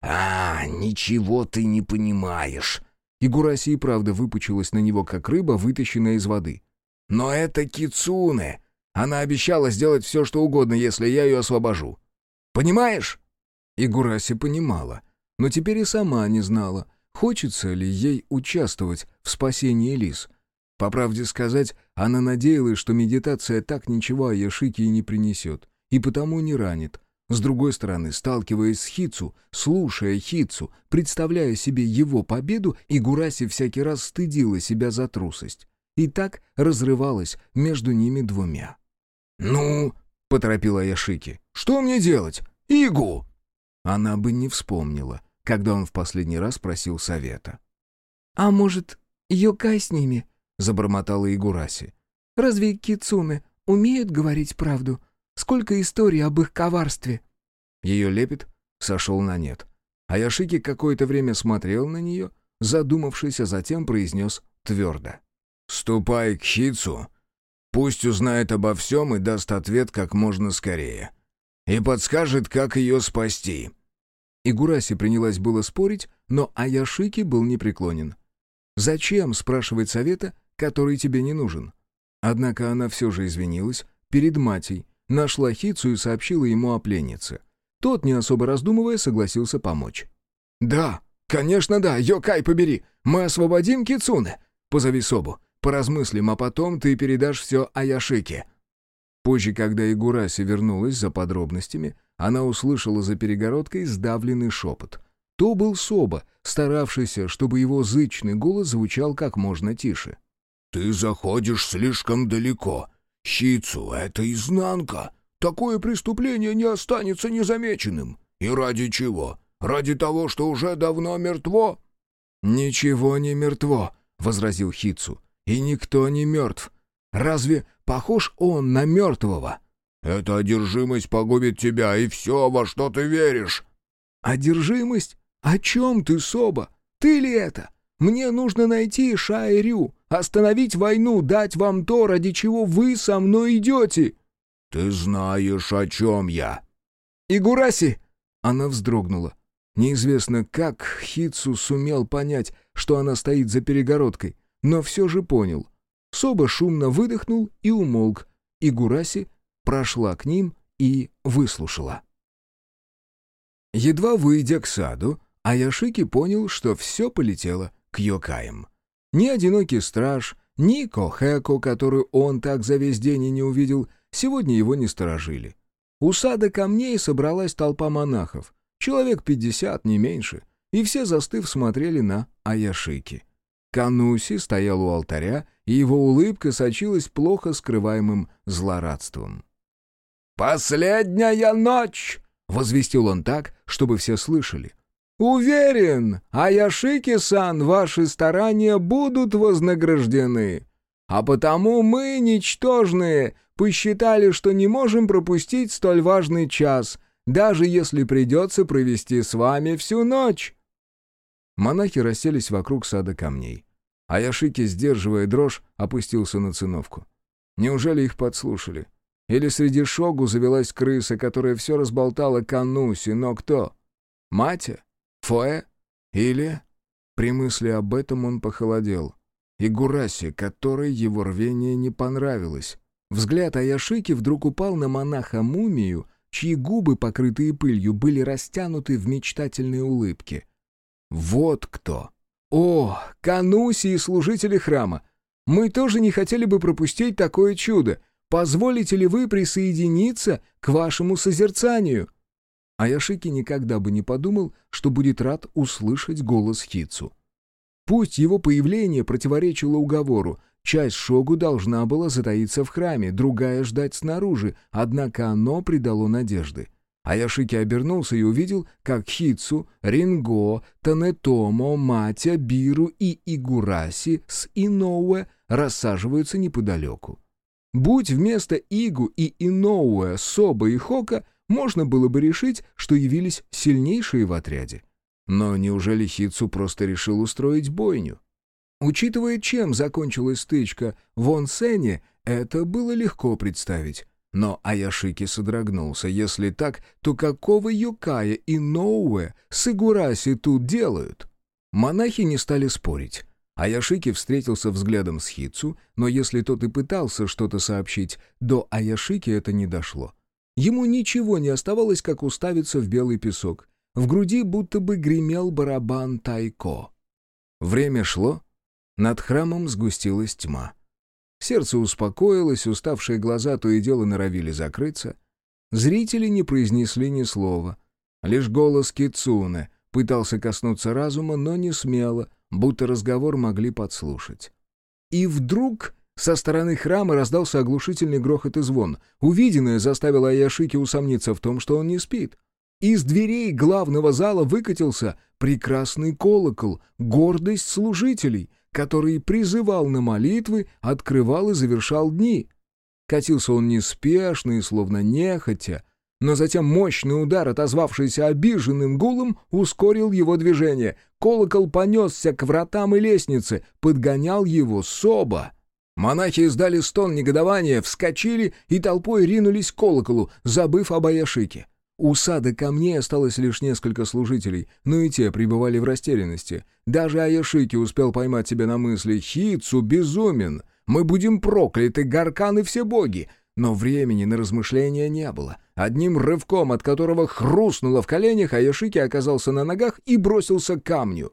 «А, ничего ты не понимаешь».
Игураси и правда выпучилась на него, как рыба, вытащенная из воды.
«Но это Кицуне. Она обещала сделать все, что угодно, если я ее освобожу. Понимаешь?»
Игураси понимала, но теперь и сама не знала, хочется ли ей участвовать в спасении лис. По правде сказать, она надеялась, что медитация так ничего Аяшики и не принесет, и потому не ранит. С другой стороны, сталкиваясь с Хитсу, слушая Хитсу, представляя себе его победу, Игураси всякий раз стыдила себя за трусость. И так разрывалась между ними двумя.
«Ну?» — поторопила Аяшики. «Что мне делать? Игу!»
Она бы не вспомнила, когда он в последний раз просил совета.
«А может, Йокай с ними?»
— забормотала Игураси.
«Разве кицуне умеют говорить правду? Сколько историй об их коварстве?»
Ее лепет сошел на нет. Аяшики какое-то время смотрел на нее, задумавшись, а затем произнес твердо.
«Ступай к Хитсу. Пусть узнает обо всем и даст ответ как можно скорее. И подскажет, как ее спасти».
Игураси принялась было спорить, но Аяшики был непреклонен. «Зачем спрашивать совета, который тебе не нужен?» Однако она все же извинилась перед матей, нашла Хитсу и сообщила ему о пленнице. Тот, не особо раздумывая, согласился помочь.
«Да, конечно да, Йокай побери, мы освободим Кицуне. Позови Собу, поразмыслим, а потом ты передашь все Аяшике».
Позже, когда Игураси вернулась за подробностями, она услышала за перегородкой сдавленный шепот. То был Соба, старавшийся, чтобы его зычный голос звучал как можно тише.
«Ты заходишь слишком далеко. Хитсу — это изнанка. Такое преступление не останется незамеченным. И ради чего? Ради того, что уже давно мертво?»
«Ничего не мертво», — возразил Хитсу. «И никто не мертв. Разве похож он на мертвого?»
«Эта одержимость погубит тебя и все, во что ты веришь».
«Одержимость? О чем ты, Соба? Ты ли это? Мне нужно найти Шаэрю, остановить войну, дать вам то, ради чего вы со мной идете».
«Ты знаешь, о чем я».
«Игураси!» Она вздрогнула. Неизвестно, как Хитсу сумел понять, что она стоит за перегородкой, но все же понял. Соба шумно выдохнул и умолк. Игураси прошла к ним и выслушала. Едва выйдя к саду, Аяшики понял, что все полетело к Йокаям. Ни одинокий страж, ни Кохэко, которую он так за весь день и не увидел, сегодня его не сторожили. У сада камней собралась толпа монахов, человек пятьдесят, не меньше, и все, застыв, смотрели на Аяшики. Кануси стоял у алтаря, и его улыбка сочилась плохо скрываемым злорадством.
«Последняя ночь!» — возвестил он так, чтобы все слышали.
«Уверен, Аяшики-сан, ваши старания будут вознаграждены. А потому мы, ничтожные, посчитали, что не можем пропустить столь важный час, даже если придется провести с вами всю ночь». Монахи расселись вокруг сада камней. Аяшики, сдерживая дрожь, опустился на циновку. Неужели их подслушали? Или среди шогу завелась крыса, которая все разболтала Кануси, но кто? Матя? Фоэ? Или... При мысли об этом он похолодел. Игураси, которой его рвение не понравилось. Взгляд Аяшики вдруг упал на монаха-мумию, чьи губы, покрытые пылью, были растянуты в мечтательной улыбке. Вот кто! О, Кануси и служители храма! Мы тоже не хотели бы пропустить такое чудо. Позволите ли вы присоединиться к вашему созерцанию?» Аяшики никогда бы не подумал, что будет рад услышать голос Хитсу. Пусть его появление противоречило уговору, часть шогу должна была затаиться в храме, другая ждать снаружи, однако оно придало надежды. Аяшики обернулся и увидел, как Хитсу, Ринго, Танетомо, Матя, Биру и Игураси с Иноуэ рассаживаются неподалеку. Будь вместо Игу и Иноуэ Соба и Хока, можно было бы решить, что явились сильнейшие в отряде. Но неужели Хитсу просто решил устроить бойню? Учитывая, чем закончилась стычка в Онсене, это было легко представить. Но Аяшики содрогнулся. Если так, то какого юкая Иноуэ с Игураси тут делают? Монахи не стали спорить. Аяшики встретился взглядом с Хитсу, но если тот и пытался что-то сообщить, до Аяшики это не дошло. Ему ничего не оставалось, как уставиться в белый песок. В груди будто бы гремел барабан тайко. Время шло. Над храмом сгустилась тьма. Сердце успокоилось, уставшие глаза то и дело норовили закрыться. Зрители не произнесли ни слова. Лишь голос Кицуне пытался коснуться разума, но не смело, будто разговор могли подслушать. И вдруг со стороны храма раздался оглушительный грохот и звон. Увиденное заставило Аяшики усомниться в том, что он не спит. Из дверей главного зала выкатился прекрасный колокол, гордость служителей, который призывал на молитвы, открывал и завершал дни. Катился он неспешно и словно нехотя, но затем мощный удар, отозвавшийся обиженным гулом, ускорил его движение. Колокол понесся к вратам и лестнице, подгонял его Соба. Монахи издали стон негодования, вскочили и толпой ринулись к колоколу, забыв об Аяшике. У сада камней осталось лишь несколько служителей, но и те пребывали в растерянности. Даже Аяшики успел поймать себя на мысли: «Хитсу безумен! Мы будем прокляты, Гаркан и все боги!» Но времени на размышления не было. Одним рывком, от которого хрустнуло в коленях, Аяшики оказался на ногах и бросился к камню.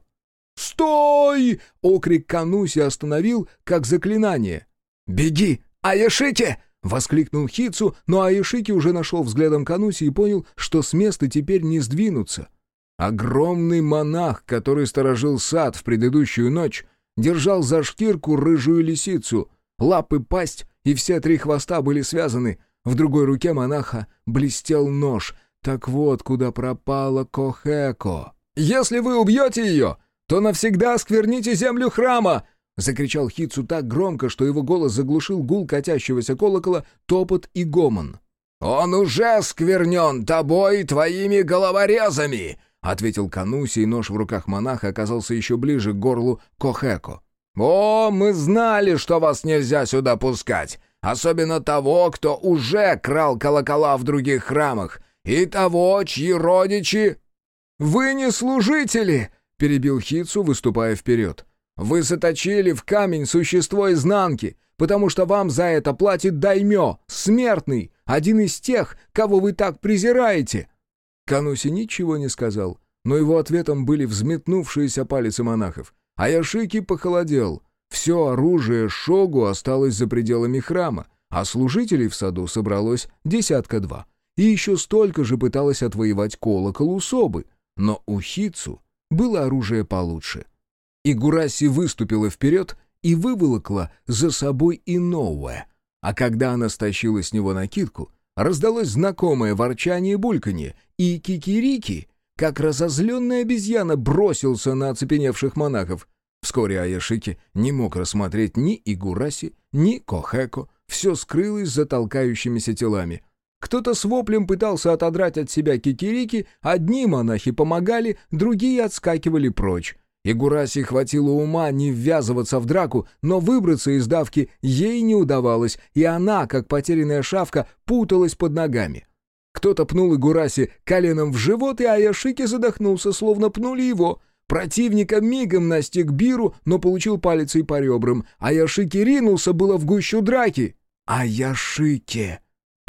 «Стой!» — окрик Кануси остановил, как заклинание. «Беги, Аяшики!» — воскликнул Хитсу, но Аяшики уже нашел взглядом Кануси и понял, что с места теперь не сдвинуться. Огромный монах, который сторожил сад в предыдущую ночь, держал за шкирку рыжую лисицу. Лапы, пасть и все три хвоста были связаны. В другой руке монаха блестел нож. Так вот, куда пропала Кохэко. «Если вы убьете ее, то навсегда оскверните землю храма!» — закричал Хитсу так громко, что его голос заглушил гул катящегося колокола, топот и гомон. «Он уже сквернен тобой и твоими головорезами!» — ответил Кануси, и нож в руках монаха оказался еще ближе к горлу Кохэко. «О, мы знали, что вас нельзя сюда пускать, особенно того, кто уже крал колокола в других храмах, и того, чьи родичи...» «Вы не служители!» — перебил Хитсу, выступая вперед. «Вы заточили в камень существо изнанки, потому что вам за это платит даймё, смертный, один из тех, кого вы так презираете!» Кануси ничего не сказал, но его ответом были взметнувшиеся палицы монахов. Аяшики похолодел. Все оружие шогу осталось за пределами храма, а служителей в саду собралось десятка два. И еще столько же пыталось отвоевать колокол у Собы, но у Хитсу было оружие получше. Игураси выступила вперед и выволокла за собой Иноуэ, а когда она стащила с него накидку, раздалось знакомое ворчание и бульканье, и Кикирики, как разозленная обезьяна, бросился на оцепеневших монахов. Вскоре Аяшики не мог рассмотреть ни Игураси, ни Кохэко, все скрылось за толкающимися телами. Кто-то с воплем пытался отодрать от себя Кикирики, одни монахи помогали, другие отскакивали прочь. Игураси хватило ума не ввязываться в драку, но выбраться из давки ей не удавалось, и она, как потерянная шавка, путалась под ногами. Кто-то пнул Игураси коленом в живот, и Аяшики задохнулся, словно пнули его. Противника мигом настиг Биру, но получил палицей по ребрам. Аяшики ринулся было в гущу драки. «Аяшики!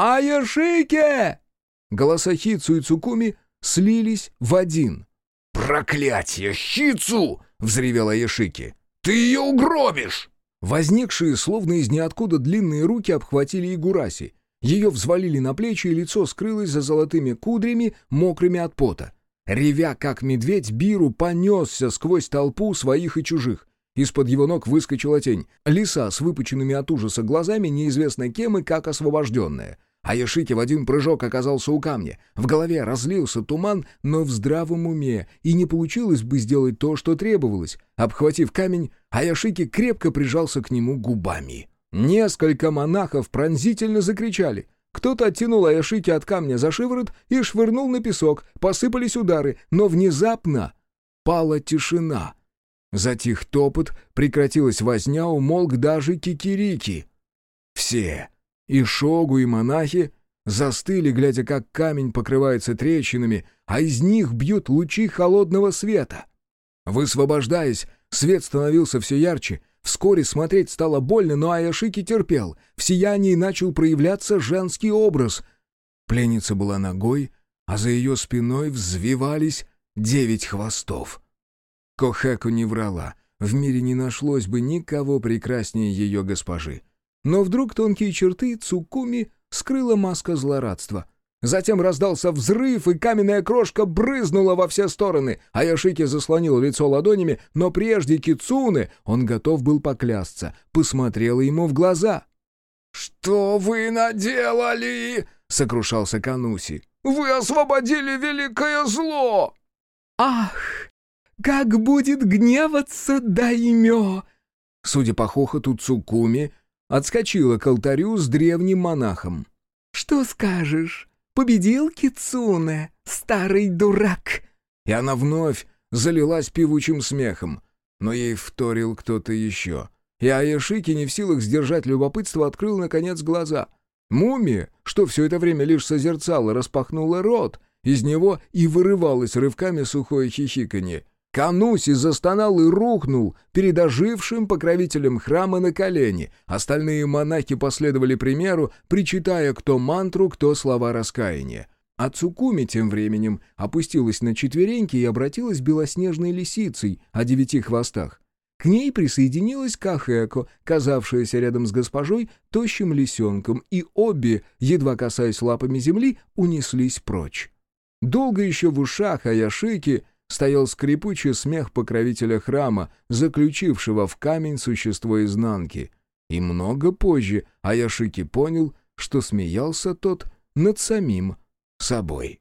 Аяшики!» Голоса Хитсу и Цукуми слились в один.
«Проклятье, Хитсу!» — взревел Аяшики. «Ты ее угробишь!»
Возникшие, словно из ниоткуда, длинные руки обхватили Игураси. Ее взвалили на плечи, и лицо скрылось за золотыми кудрями, мокрыми от пота. Ревя, как медведь, Биру понесся сквозь толпу своих и чужих. Из-под его ног выскочила тень. Лиса с выпученными от ужаса глазами, неизвестно кем и как освобожденная. Аяшики в один прыжок оказался у камня. В голове разлился туман, но в здравом уме, и не получилось бы сделать то, что требовалось. Обхватив камень, Аяшики крепко прижался к нему губами. Несколько монахов пронзительно закричали. Кто-то оттянул Аяшики от камня за шиворот и швырнул на песок. Посыпались удары, но внезапно пала тишина. Затих топот, прекратилась возня, умолк даже кикирики. Все, и шогу, и монахи, застыли, глядя, как камень покрывается трещинами, а из них бьют лучи холодного света. Высвобождаясь, свет становился все ярче. Вскоре смотреть стало больно, но Аяшики терпел. В сиянии начал проявляться женский образ. Пленница была нагой, а за ее спиной взвивались девять хвостов. Кохэко не врала. В мире не нашлось бы никого прекраснее ее госпожи. Но вдруг тонкие черты Цукуми скрыла маска злорадства. Затем раздался взрыв, и каменная крошка брызнула во все стороны. Аяшики заслонил лицо ладонями, но прежде Кицуне, он готов был поклясться, посмотрела ему в глаза. «Что вы наделали?» — сокрушался Кануси. «Вы освободили великое зло!»
«Ах, как будет гневаться даймё!»
Судя по хохоту, Цукуми отскочила к алтарю с древним монахом.
«Что скажешь? Победил Кицуне, старый дурак!»
И она вновь залилась певучим смехом, но ей вторил кто-то еще. И Аяшики, не в силах сдержать любопытство, открыл, наконец, глаза. Мумия, что все это время лишь созерцала, распахнула рот. Из него и вырывалось рывками сухое хихиканье. Кануси застонал и рухнул перед ожившим покровителем храма на колени. Остальные монахи последовали примеру, причитая кто мантру, кто слова раскаяния. А Цукуми тем временем опустилась на четвереньки и обратилась белоснежной лисицей о девяти хвостах. К ней присоединилась Кахэко, казавшаяся рядом с госпожой тощим лисенком, и обе, едва касаясь лапами земли, унеслись прочь. Долго еще в ушах Аяшики стоял скрипучий смех покровителя храма, заключившего в камень существо изнанки. И много позже Аяшики понял, что смеялся тот над самим собой.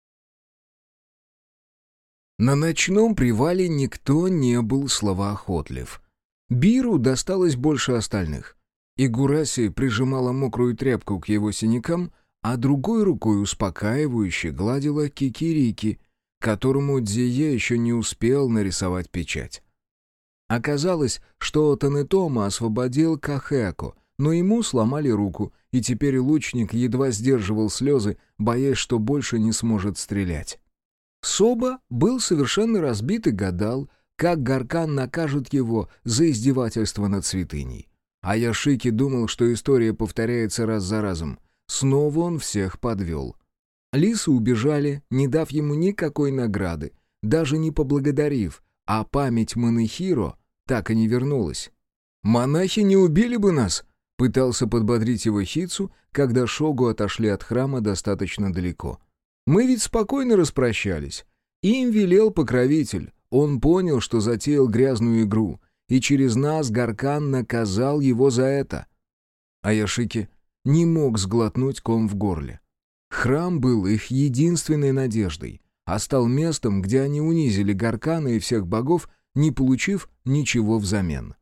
На ночном привале никто не был словоохотлив. Биру досталось больше остальных. Игураси прижимала мокрую тряпку к его синякам, а другой рукой успокаивающе гладила кикирики, которому Дзие еще не успел нарисовать печать. Оказалось, что Танетома освободил Кахэко, но ему сломали руку, и теперь лучник едва сдерживал слезы, боясь, что больше не сможет стрелять. Соба был совершенно разбит и гадал, как Гаркан накажет его за издевательство над святыней. А Яшики думал, что история повторяется раз за разом. Снова он всех подвел. Лисы убежали, не дав ему никакой награды, даже не поблагодарив, а память Манэхиро так и не вернулась. «Монахи не убили бы нас!» — пытался подбодрить его Хицу, когда шогу отошли от храма достаточно далеко. «Мы ведь спокойно распрощались. Им велел покровитель. Он понял, что затеял грязную игру, и через нас Гаркан наказал его за это». Аяшики не мог сглотнуть ком в горле. Храм был их единственной надеждой, а стал местом, где они унизили Гаркана и всех богов, не получив ничего взамен.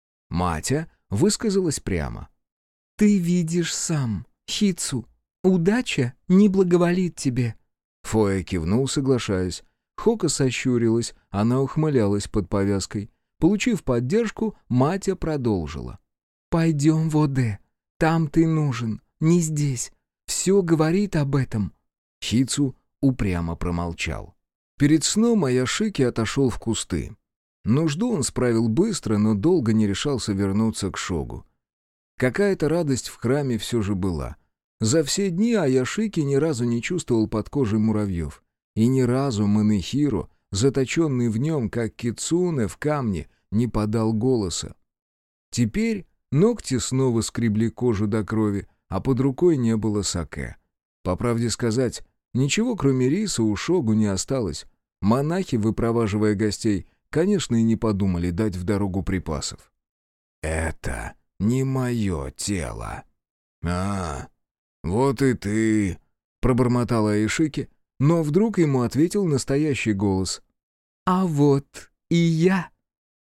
Матя высказалась прямо.
«Ты видишь сам, Хицу, удача не благоволит тебе».
Фоя кивнул, соглашаясь. Хока сощурилась, она ухмылялась под повязкой. Получив поддержку, Матя продолжила.
«Пойдем в Оде. Там ты нужен, не здесь. Все говорит об этом».
Хицу упрямо промолчал. Перед сном Аяшики отошел в кусты. Нужду он справил быстро, но долго не решался вернуться к шогу. Какая-то радость в храме все же была. За все дни Аяшики ни разу не чувствовал под кожей муравьев. И ни разу Манэхиро, заточенный в нем, как кицуне в камне, не подал голоса. Теперь ногти снова скребли кожу до крови, а под рукой не было саке. По правде сказать, ничего кроме риса у шогу не осталось. Монахи, выпроваживая гостей, конечно, и не подумали дать в дорогу припасов.
«Это не мое тело». «А, вот и ты», — пробормотала Айшики,
но вдруг ему ответил настоящий голос.
«А вот и я».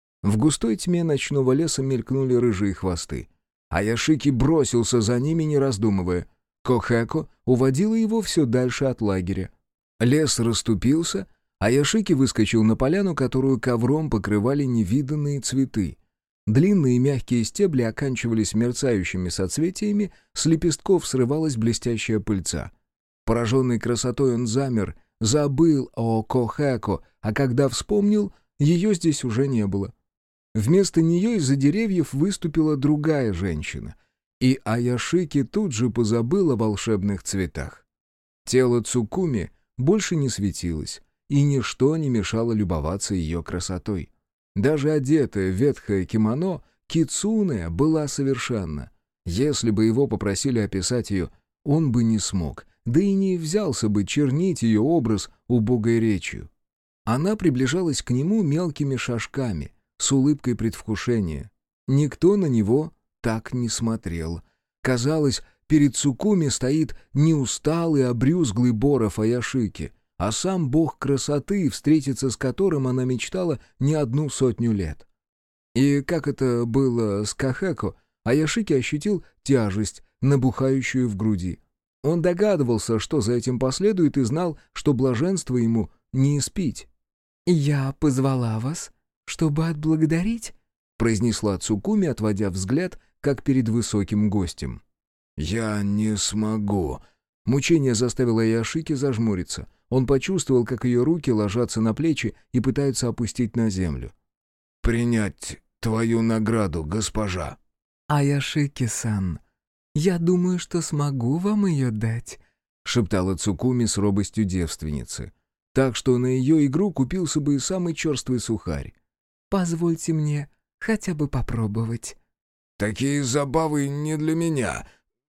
В густой тьме ночного леса мелькнули рыжие хвосты. Аяшики бросился за ними, не раздумывая. Кохэко уводила его все дальше от лагеря. Лес расступился, Аяшики выскочил на поляну, которую ковром покрывали невиданные цветы. Длинные мягкие стебли оканчивались мерцающими соцветиями, с лепестков срывалась блестящая пыльца. Пораженный красотой он замер, забыл о Кохэко, а когда вспомнил, ее здесь уже не было. Вместо нее из-за деревьев выступила другая женщина, и Аяшики тут же позабыл о волшебных цветах. Тело Цукуми больше не светилось, и ничто не мешало любоваться ее красотой. Даже одетая в ветхое кимоно, Кицуне была совершенна. Если бы его попросили описать ее, он бы не смог, да и не взялся бы чернить ее образ убогой речью. Она приближалась к нему мелкими шажками, с улыбкой предвкушения. Никто на него так не смотрел. Казалось, перед Цукуми стоит не усталый, обрюзглый Боров Аяшики, а сам бог красоты, встретиться с которым она мечтала не одну сотню лет. И как это было с Кохэко, Аяшики ощутил тяжесть, набухающую в груди. Он догадывался, что за этим последует, и знал, что блаженство ему не испить.
«Я позвала вас, чтобы отблагодарить»,
— произнесла Цукуми, отводя взгляд, как перед высоким гостем.
«Я не смогу».
Мучение заставило Аяшики зажмуриться. Он почувствовал, как ее руки ложатся на плечи и пытаются опустить на землю.
«Принять твою награду, госпожа».
«Аяшики-сан, я думаю, что смогу вам ее дать», —
шептала Цукуми с робостью девственницы. Так что на ее игру купился бы и самый черствый сухарь.
«Позвольте мне хотя бы попробовать».
«Такие забавы не для меня.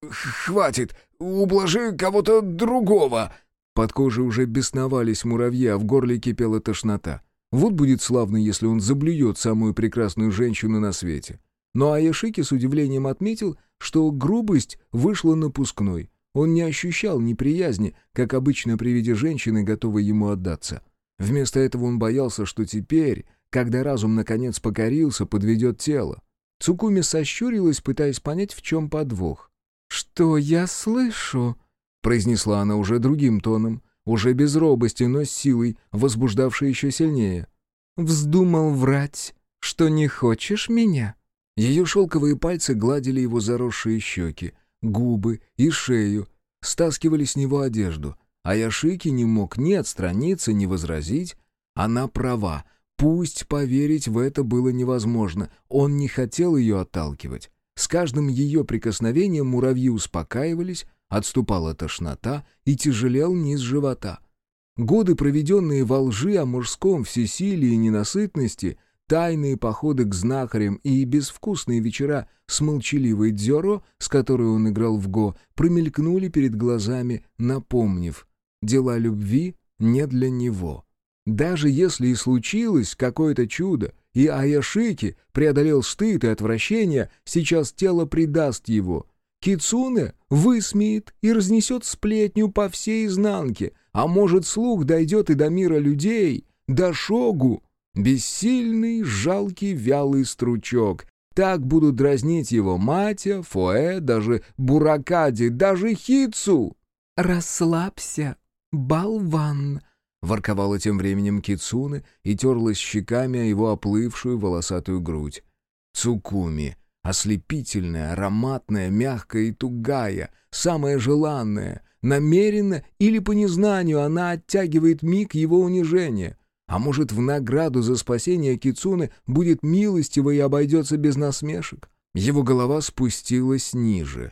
Хватит, ублажи кого-то другого».
Под кожей уже бесновались муравьи, а в горле кипела тошнота. Вот будет славно, если он заблюет самую прекрасную женщину на свете. Но Аяшики с удивлением отметил, что грубость вышла напускной. Он не ощущал неприязни, как обычно при виде женщины, готовой ему отдаться. Вместо этого он боялся, что теперь, когда разум наконец покорился, подведет тело. Цукуми сощурилась, пытаясь понять, в чем подвох.
«Что я слышу?»
— произнесла она уже другим тоном, уже без робости, но с силой, возбуждавшей еще сильнее.
«Вздумал врать, что не хочешь меня?»
Ее шелковые пальцы гладили его заросшие щеки, губы и шею, стаскивали с него одежду. А Аяшики не мог ни отстраниться, ни возразить. Она права. Пусть поверить в это было невозможно. Он не хотел ее отталкивать. С каждым ее прикосновением муравьи успокаивались, отступала тошнота и тяжелел низ живота. Годы, проведенные во лжи о мужском всесилии и ненасытности, тайные походы к знахарям и безвкусные вечера с молчаливой дзёро, с которой он играл в го, промелькнули перед глазами, напомнив: дела любви не для него. Даже если и случилось какое-то чудо, и Аяшики преодолел стыд и отвращение, сейчас тело предаст его. Кицуне высмеет и разнесет сплетню по всей изнанке, а может, слух дойдет и до мира людей, до шогу. Бессильный, жалкий, вялый стручок. Так будут дразнить его Матя, Фоэ, даже Буракади, даже Хицу.
«Расслабься, болван!»
— ворковала тем временем Кицуне и терлась щеками о его оплывшую волосатую грудь. Цукуми, ослепительная, ароматная, мягкая и тугая, самая желанная, намеренно или по незнанию она оттягивает миг его унижения. А может, в награду за спасение Кицуне будет милостиво и обойдется без насмешек? Его голова спустилась ниже.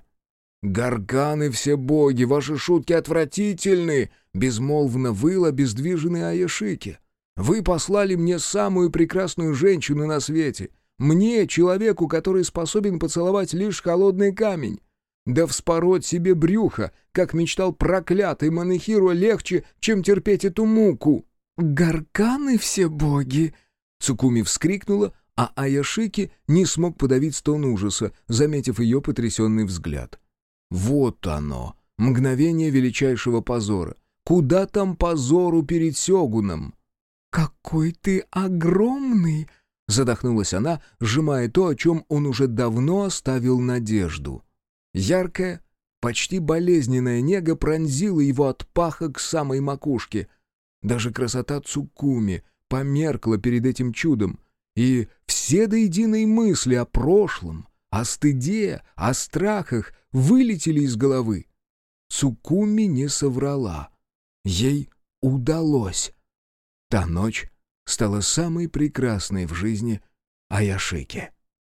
«Гарганы все боги, ваши шутки отвратительны!» — безмолвно выл обездвиженный Аяшики. «Вы послали мне самую прекрасную женщину на свете. Мне, человеку, который способен поцеловать лишь холодный камень. Да вспороть себе брюхо, как мечтал проклятый Манэхиро, легче, чем терпеть эту муку».
«Гарганы все боги!»
Цукуми вскрикнула, а Аяшики не смог подавить стон ужаса, заметив ее потрясенный взгляд. Вот оно, мгновение величайшего позора. Куда там позору перед сёгуном?
«Какой ты огромный!» — задохнулась она, сжимая то, о чем он уже давно оставил надежду. Яркая, почти болезненная нега пронзила его от паха к самой макушке. Даже красота Цукуми померкла перед этим чудом, и все до единой мысли о прошлом, о стыде, о страхах вылетели из головы. Цукуми не соврала. Ей удалось. Та ночь стала самой прекрасной в жизни Аяшики.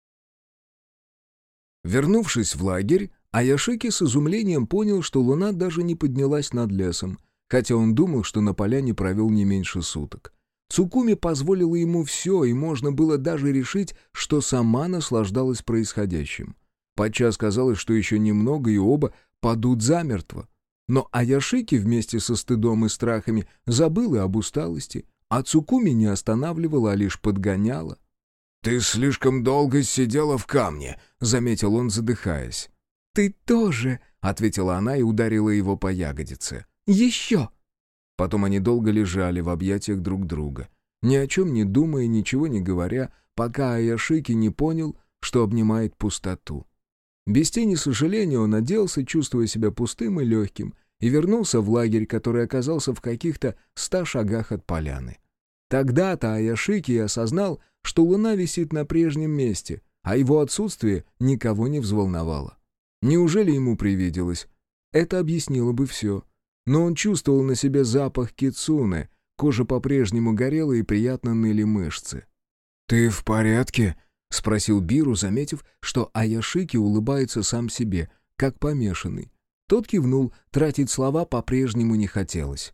Вернувшись в лагерь, Аяшики с изумлением понял, что луна даже не поднялась над лесом, хотя он думал, что на поляне провел не меньше суток. Цукуми позволила ему все, и можно было даже решить, что сама наслаждалась происходящим. Подчас казалось, что еще немного, и оба падут замертво. Но Аяшики вместе со стыдом и страхами забыла об усталости, а Цукуми не останавливала, а лишь подгоняла.
«Ты слишком долго сидела в камне», — заметил он, задыхаясь.
«Ты тоже»,
— ответила она и ударила его по ягодице.
«Еще».
Потом они долго лежали в объятиях друг друга, ни о чем не думая, ничего не говоря, пока Аяшики не понял, что обнимает пустоту. Без тени сожаления он оделся, чувствуя себя пустым и легким, и вернулся в лагерь, который оказался в каких-то ста шагах от поляны. Тогда-то Аяшики и осознал, что луна висит на прежнем месте, а его отсутствие никого не взволновало. Неужели ему привиделось? Это объяснило бы все. Но он чувствовал на себе запах кицуне, кожа по-прежнему горела и приятно ныли мышцы.
«Ты в порядке?»
— спросил Биру, заметив, что Аяшики улыбается сам себе, как помешанный. Тот кивнул, тратить слова по-прежнему не хотелось.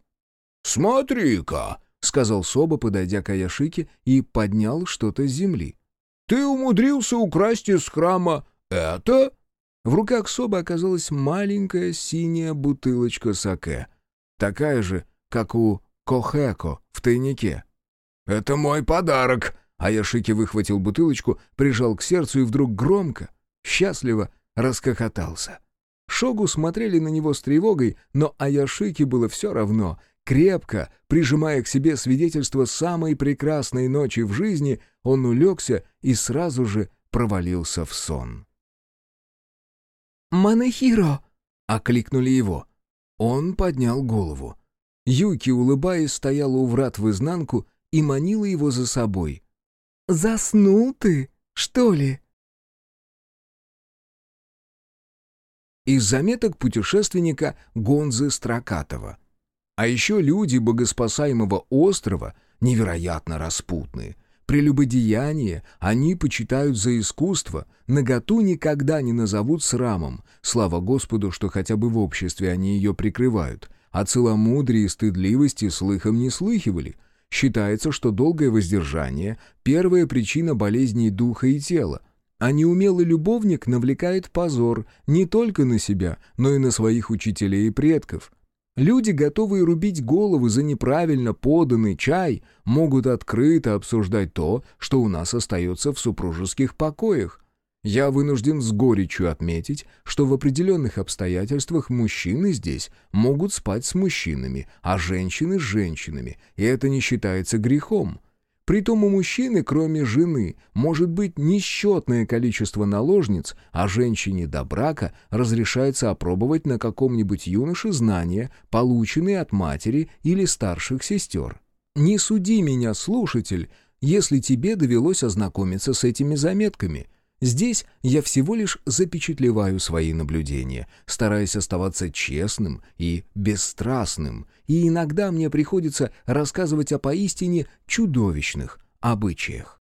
«Смотри-ка!» — сказал Соба, подойдя к Аяшике, и поднял что-то с земли. «Ты умудрился украсть из храма это?»
В руках Собы оказалась маленькая синяя бутылочка саке, такая же, как у Кохэко в тайнике.
«Это мой подарок!»
Аяшики выхватил бутылочку, прижал к сердцу и вдруг громко, счастливо расхохотался. Шогу смотрели на него с тревогой, но Аяшики было все равно. Крепко, прижимая к себе свидетельство самой прекрасной ночи в жизни, он улегся и сразу же провалился в сон.
«Манэхиро!»
— окликнули его. Он поднял голову. Юки, улыбаясь, стояла у врат в изнанку и манила его за собой.
«Заснул ты, что ли?»
Из заметок путешественника Гонзы Строкатова. А еще люди богоспасаемого острова невероятно распутные. Прелюбодеяние они почитают за искусство, наготу никогда не назовут срамом. Слава Господу, что хотя бы в обществе они ее прикрывают. О целомудрии и стыдливости слыхом не слыхивали. Считается, что долгое воздержание – первая причина болезней духа и тела. А неумелый любовник навлекает позор не только на себя, но и на своих учителей и предков. Люди, готовые рубить головы за неправильно поданный чай, могут открыто обсуждать то, что у нас остается в супружеских покоях. Я вынужден с горечью отметить, что в определенных обстоятельствах мужчины здесь могут спать с мужчинами, а женщины с женщинами, и это не считается грехом. Притом у мужчины, кроме жены, может быть несчетное количество наложниц, а женщине до брака разрешается опробовать на каком-нибудь юноше знания, полученные от матери или старших сестер. Не суди меня, слушатель, если тебе довелось ознакомиться с этими заметками. Здесь я всего лишь запечатлеваю свои наблюдения, стараясь оставаться честным и бесстрастным, и иногда мне приходится рассказывать о поистине чудовищных обычаях.